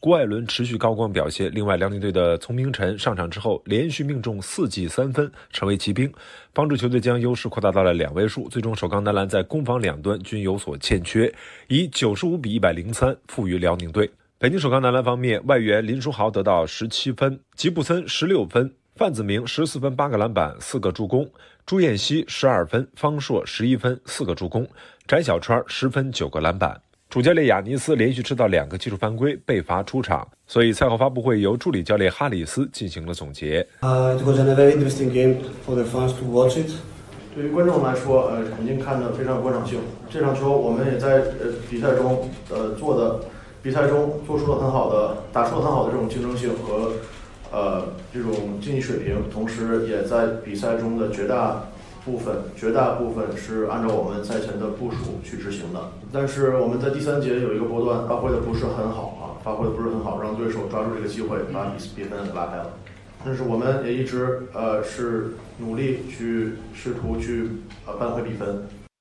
郭艾伦持续高光表现。另外，辽宁队的丛明晨上场之后连续命中四记三分，成为骑兵，帮助球队将优势扩大到了两位数。最终首钢男篮在攻防两端均有所欠缺，以九十五比一百零三负于辽宁队。北京首钢男篮方面，外援林书豪得到十七分，吉布森十六分，范子铭十四分八个篮板四个助攻，朱彦西十二分，方硕十一分四个助攻，翟小川十分九个篮板。主教练亚尼斯连续吃到两个技术犯规，被罚出场，所以赛后发布会由助理教练哈里斯进行了总结。 Uh, it was a very interesting game for the fans to watch it. 对于观众来说，呃，肯定看得非常有观赏性。这场球我们也在呃比赛中，呃做的比赛中做出了很好的、打出了很好的这种竞争性和呃这种竞技水平，同时也在比赛中的绝大部分绝大部分是按照我们赛前的部署去执行的，但是我们在第三节有一个波段发挥的不是很好啊，发挥的不是很好，让对手抓住这个机会把比比分拉开了。但是我们也一直呃是努力去试图去呃扳回比分。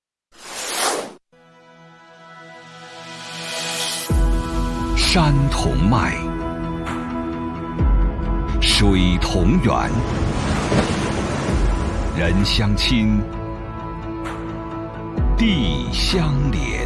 山同脉，水同源。人相亲，地相连。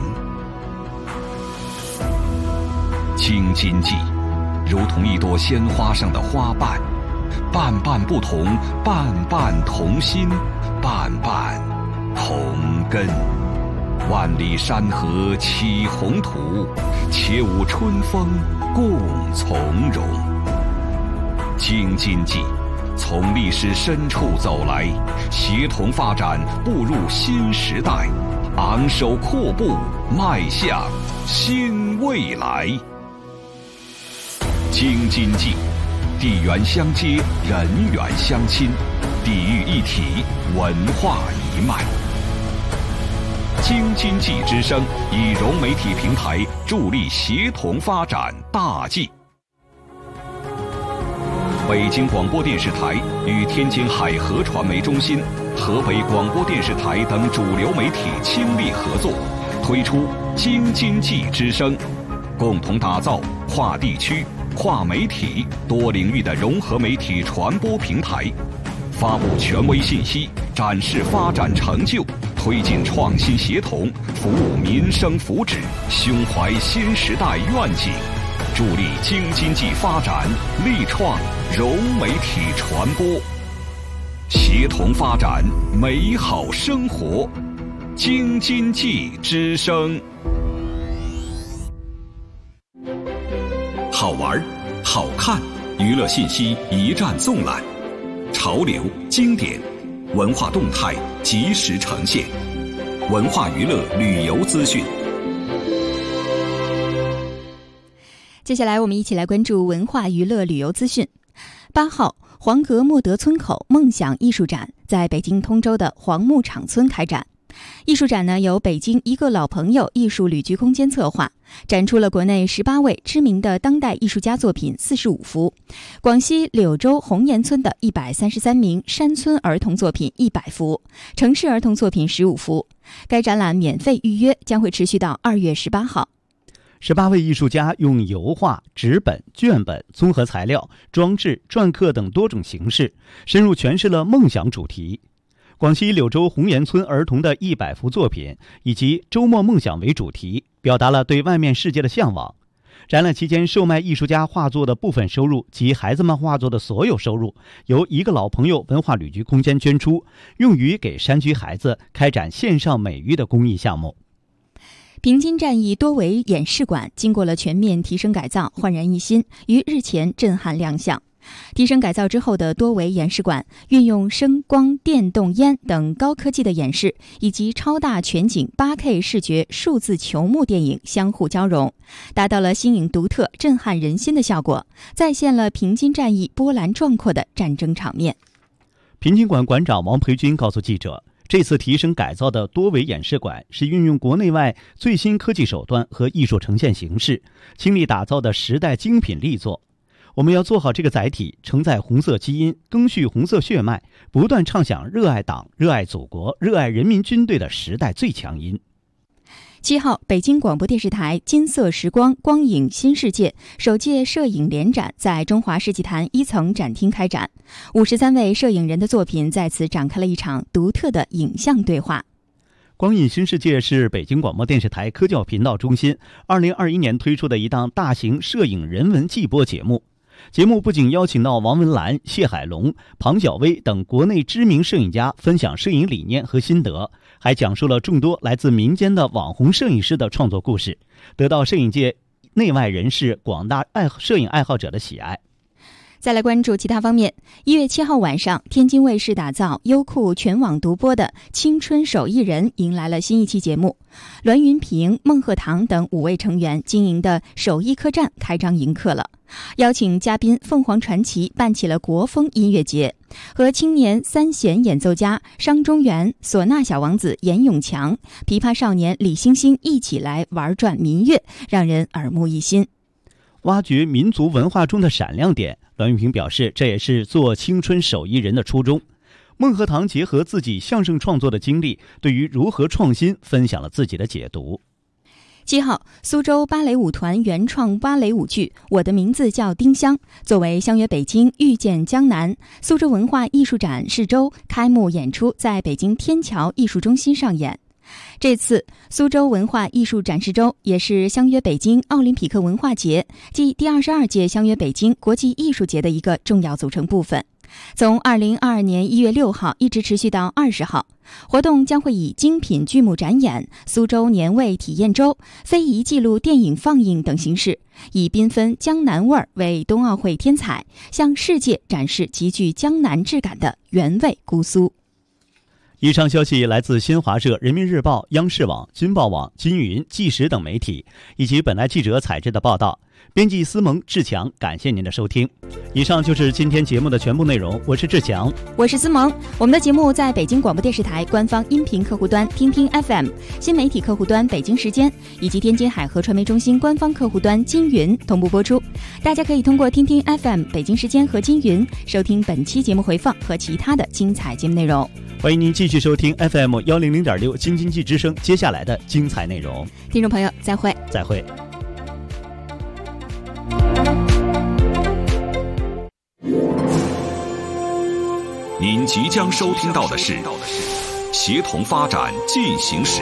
京津冀如同一朵鲜花上的花瓣，瓣瓣不同，瓣瓣同心，瓣瓣同根。万里山河起宏图，且舞春风共从容。京津冀从历史深处走来，协同发展，步入新时代，昂首阔步，迈向新未来。京津冀，地缘相接，人缘相亲，地域一体，文化一脉。京津冀之声以融媒体平台助力协同发展大计。北京广播电视台与天津海河传媒中心、河北广播电视台等主流媒体倾力合作，推出京津冀之声，共同打造跨地区、跨媒体、多领域的融合媒体传播平台，发布权威信息，展示发展成就，推进创新协同，服务民生福祉，胸怀新时代愿景，助力京津冀发展，力创融媒体传播，协同发展美好生活。京津冀之声，好玩、好看，娱乐信息一站纵览，潮流、经典、文化动态及时呈现，文化娱乐旅游资讯。 接下来我们一起来关注文化娱乐旅游资讯。八号，黄阁莫德村口梦想艺术展在北京通州的黄牧场村开展。艺术展呢由北京一个老朋友艺术旅居空间策划，展出了国内十八位知名的当代艺术家作品四十五幅，广西柳州红岩村的一百三十三名山村儿童作品一百幅，城市儿童作品十五幅。该展览免费预约，将会持续到二月十八号。 十八位艺术家用油画、纸本、卷本、综合材料、装置、篆刻等多种形式，深入诠释了梦想主题。广西柳州红岩村儿童的一百幅作品，以及周末梦想为主题，表达了对外面世界的向往。展览期间售卖艺术家画作的部分收入及孩子们画作的所有收入，由一个老朋友文化旅居空间捐出，用于给山区孩子开展线上美育的公益项目。 平津战役多维演示馆经过了全面提升改造，焕然一新，于日前震撼亮相。提升改造之后的多维演示馆，运用声光电动烟等高科技的演示，以及超大全景 八K 视觉数字球幕电影相互交融，达到了新颖独特、震撼人心的效果，再现了平津战役波澜壮阔的战争场面。 平津馆馆长王培军告诉记者，这次提升改造的多维演示馆是运用国内外最新科技手段和艺术呈现形式，倾力打造的时代精品力作。我们要做好这个载体，承载红色基因，赓续红色血脉，不断唱响热爱党、热爱祖国、热爱人民军队的时代最强音。 七号，北京广播电视台金色时光光影新世界首届摄影联展在中华世纪坛一层展厅开展，五十三位摄影人的作品在此展开了一场独特的影像对话。 光影新世界是北京广播电视台科教频道中心二零二一年推出的一档大型摄影人文季播节目。节目不仅邀请到王文澜、谢海龙、庞小薇等国内知名摄影家分享摄影理念和心得，还讲述了众多来自民间的网红摄影师的创作故事，得到摄影界内外人士、广大爱摄影爱好者的喜爱。 再来关注其他方面。一月七号晚上，天津卫视打造优酷全网独播的《青春手艺人》迎来了新一期节目。栾云平、孟鹤堂等五位成员经营的手艺客栈开张迎客了，邀请嘉宾凤凰传奇办起了国风音乐节，和青年三弦演奏家商中原、唢呐小王子严永强、琵琶少年李星星一起来玩转民乐，让人耳目一新。 挖掘民族文化中的闪亮点，栾云平表示，这也是做青春手艺人的初衷。孟鹤堂结合自己相声创作的经历，对于如何创新分享了自己的解读。 七号，苏州芭蕾舞团原创芭蕾舞剧《我的名字叫丁香》作为相约北京遇见江南苏州文化艺术展试周开幕演出，在北京天桥艺术中心上演。这次苏州文化艺术展示周也是相约北京奥林匹克文化节即第二十二届相约北京国际艺术节的一个重要组成部分。从二零二二年一月六号一直持续到二十号，活动将会以精品剧目展演、苏州年味体验周、非遗记录电影放映等形式，以缤纷江南味儿为冬奥会添彩，向世界展示极具江南质感的原味姑苏。 以上消息来自新华社、人民日报、央视网、金报网、金云、纪实等媒体，以及本台记者采制的报道。编辑思萌、志强，感谢您的收听。以上就是今天节目的全部内容，我是志强， 我是思萌。我们的节目在北京广播电视台官方音频客户端听听 F M、新媒体客户端北京时间以及天津海河传媒中心官方客户端金云同步播出。大家可以通过听听 F M、北京时间和金云收听本期节目回放和其他的精彩节目内容。 欢迎您继续收听 F M 一零零点六京津冀之声接下来的精彩内容。 听众朋友，再会， 再会。 您即将收听到的是《协同发展进行时》。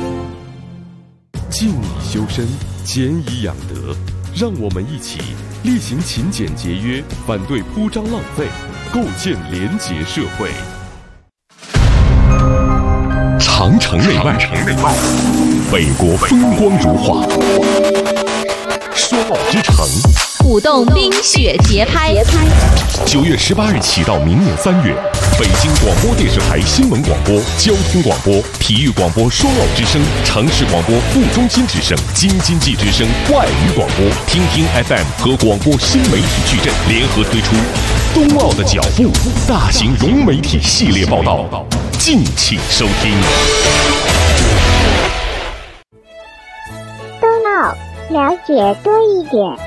静以修身，俭以养德，让我们一起力行勤俭节约，反对铺张浪费，构建廉洁社会。长城内外，北国风光如画，说好之城， 舞动冰雪节拍。 九月十八日起到明年三月，北京广播电视台新闻广播、交通广播、体育广播双奥之声、城市广播副中心之声、京津冀之声外语广播、听听 F M 和广播新媒体矩阵联合推出冬奥的脚步大型融媒体系列报道，敬请收听。 冬奥了解多一点。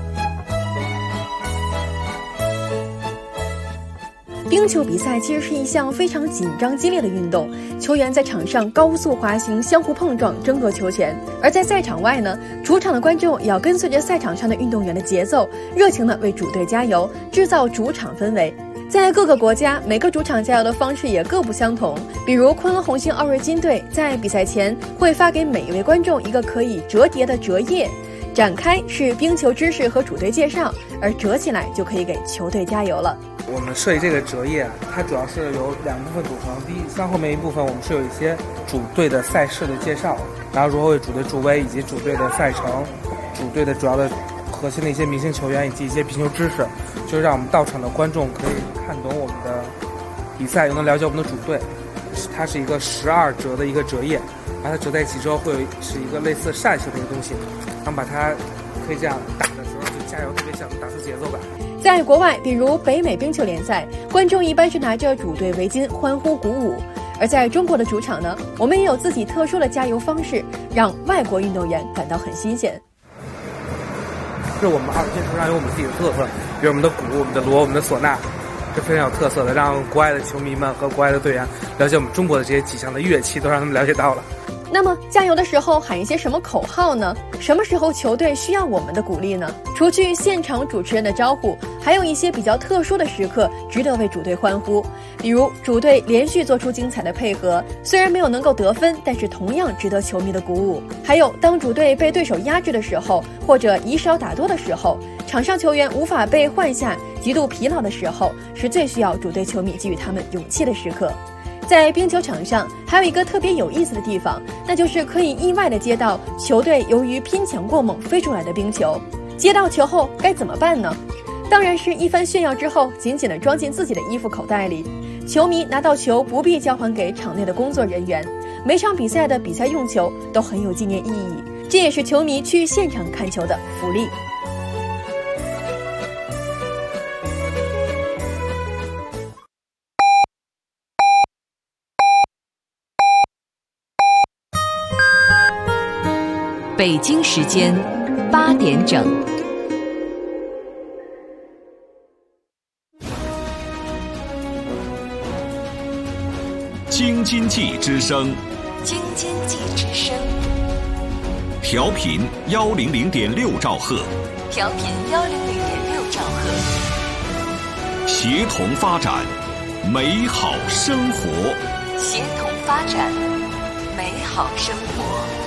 冰球比赛其实是一项非常紧张激烈的运动，球员在场上高速滑行，相互碰撞，争夺球权；而在赛场外呢，主场的观众也要跟随着赛场上的运动员的节奏，热情地为主队加油，制造主场氛围。在各个国家，每个主场加油的方式也各不相同。比如昆仑红星奥瑞金队在比赛前会发给每一位观众一个可以折叠的折页，展开是冰球知识和主队介绍，而折起来就可以给球队加油了。 我们设计这个折页，它主要是由两部分组成。第一，三后面一部分我们是有一些主队的赛事的介绍，然后如何为主队助威，以及主队的赛程、主队的主要的核心的一些明星球员以及一些冰球知识，就是让我们到场的观众可以看懂我们的比赛，又能了解我们的主队。它是一个十二折的一个折页，把它折在一起之后，会有是一个类似扇形的一个东西，然后把它可以这样打的时候就加油，特别想打出节奏感。 在国外，比如北美冰球联赛，观众一般是拿着主队围巾欢呼鼓舞；而在中国的主场呢，我们也有自己特殊的加油方式，让外国运动员感到很新鲜。 是我们二线球上有我们自己的特色，比如我们的鼓、我们的锣、我们的唢呐，是非常有特色的，让国外的球迷们和国外的队员了解我们中国的这些几项的乐器，都让他们了解到了。 那么加油的时候喊一些什么口号呢？什么时候球队需要我们的鼓励呢？除去现场主持人的招呼，还有一些比较特殊的时刻值得为主队欢呼，比如主队连续做出精彩的配合，虽然没有能够得分，但是同样值得球迷的鼓舞。还有当主队被对手压制的时候，或者以少打多的时候，场上球员无法被换下，极度疲劳的时候，是最需要主队球迷给予他们勇气的时刻。在冰球场上还有一个特别有意思的地方，那就是可以意外地接到球队由于拼抢过猛飞出来的冰球。接到球后该怎么办呢？当然是一番炫耀之后，紧紧地装进自己的衣服口袋里。球迷拿到球不必交还给场内的工作人员，每场比赛的比赛用球都很有纪念意义，这也是球迷去现场看球的福利。 北京时间八点整。 京津冀之声， 京津冀之声， 调频幺零零点六兆赫， 调频幺零零点六兆赫， 协同发展，美好生活， 协同发展，美好生活。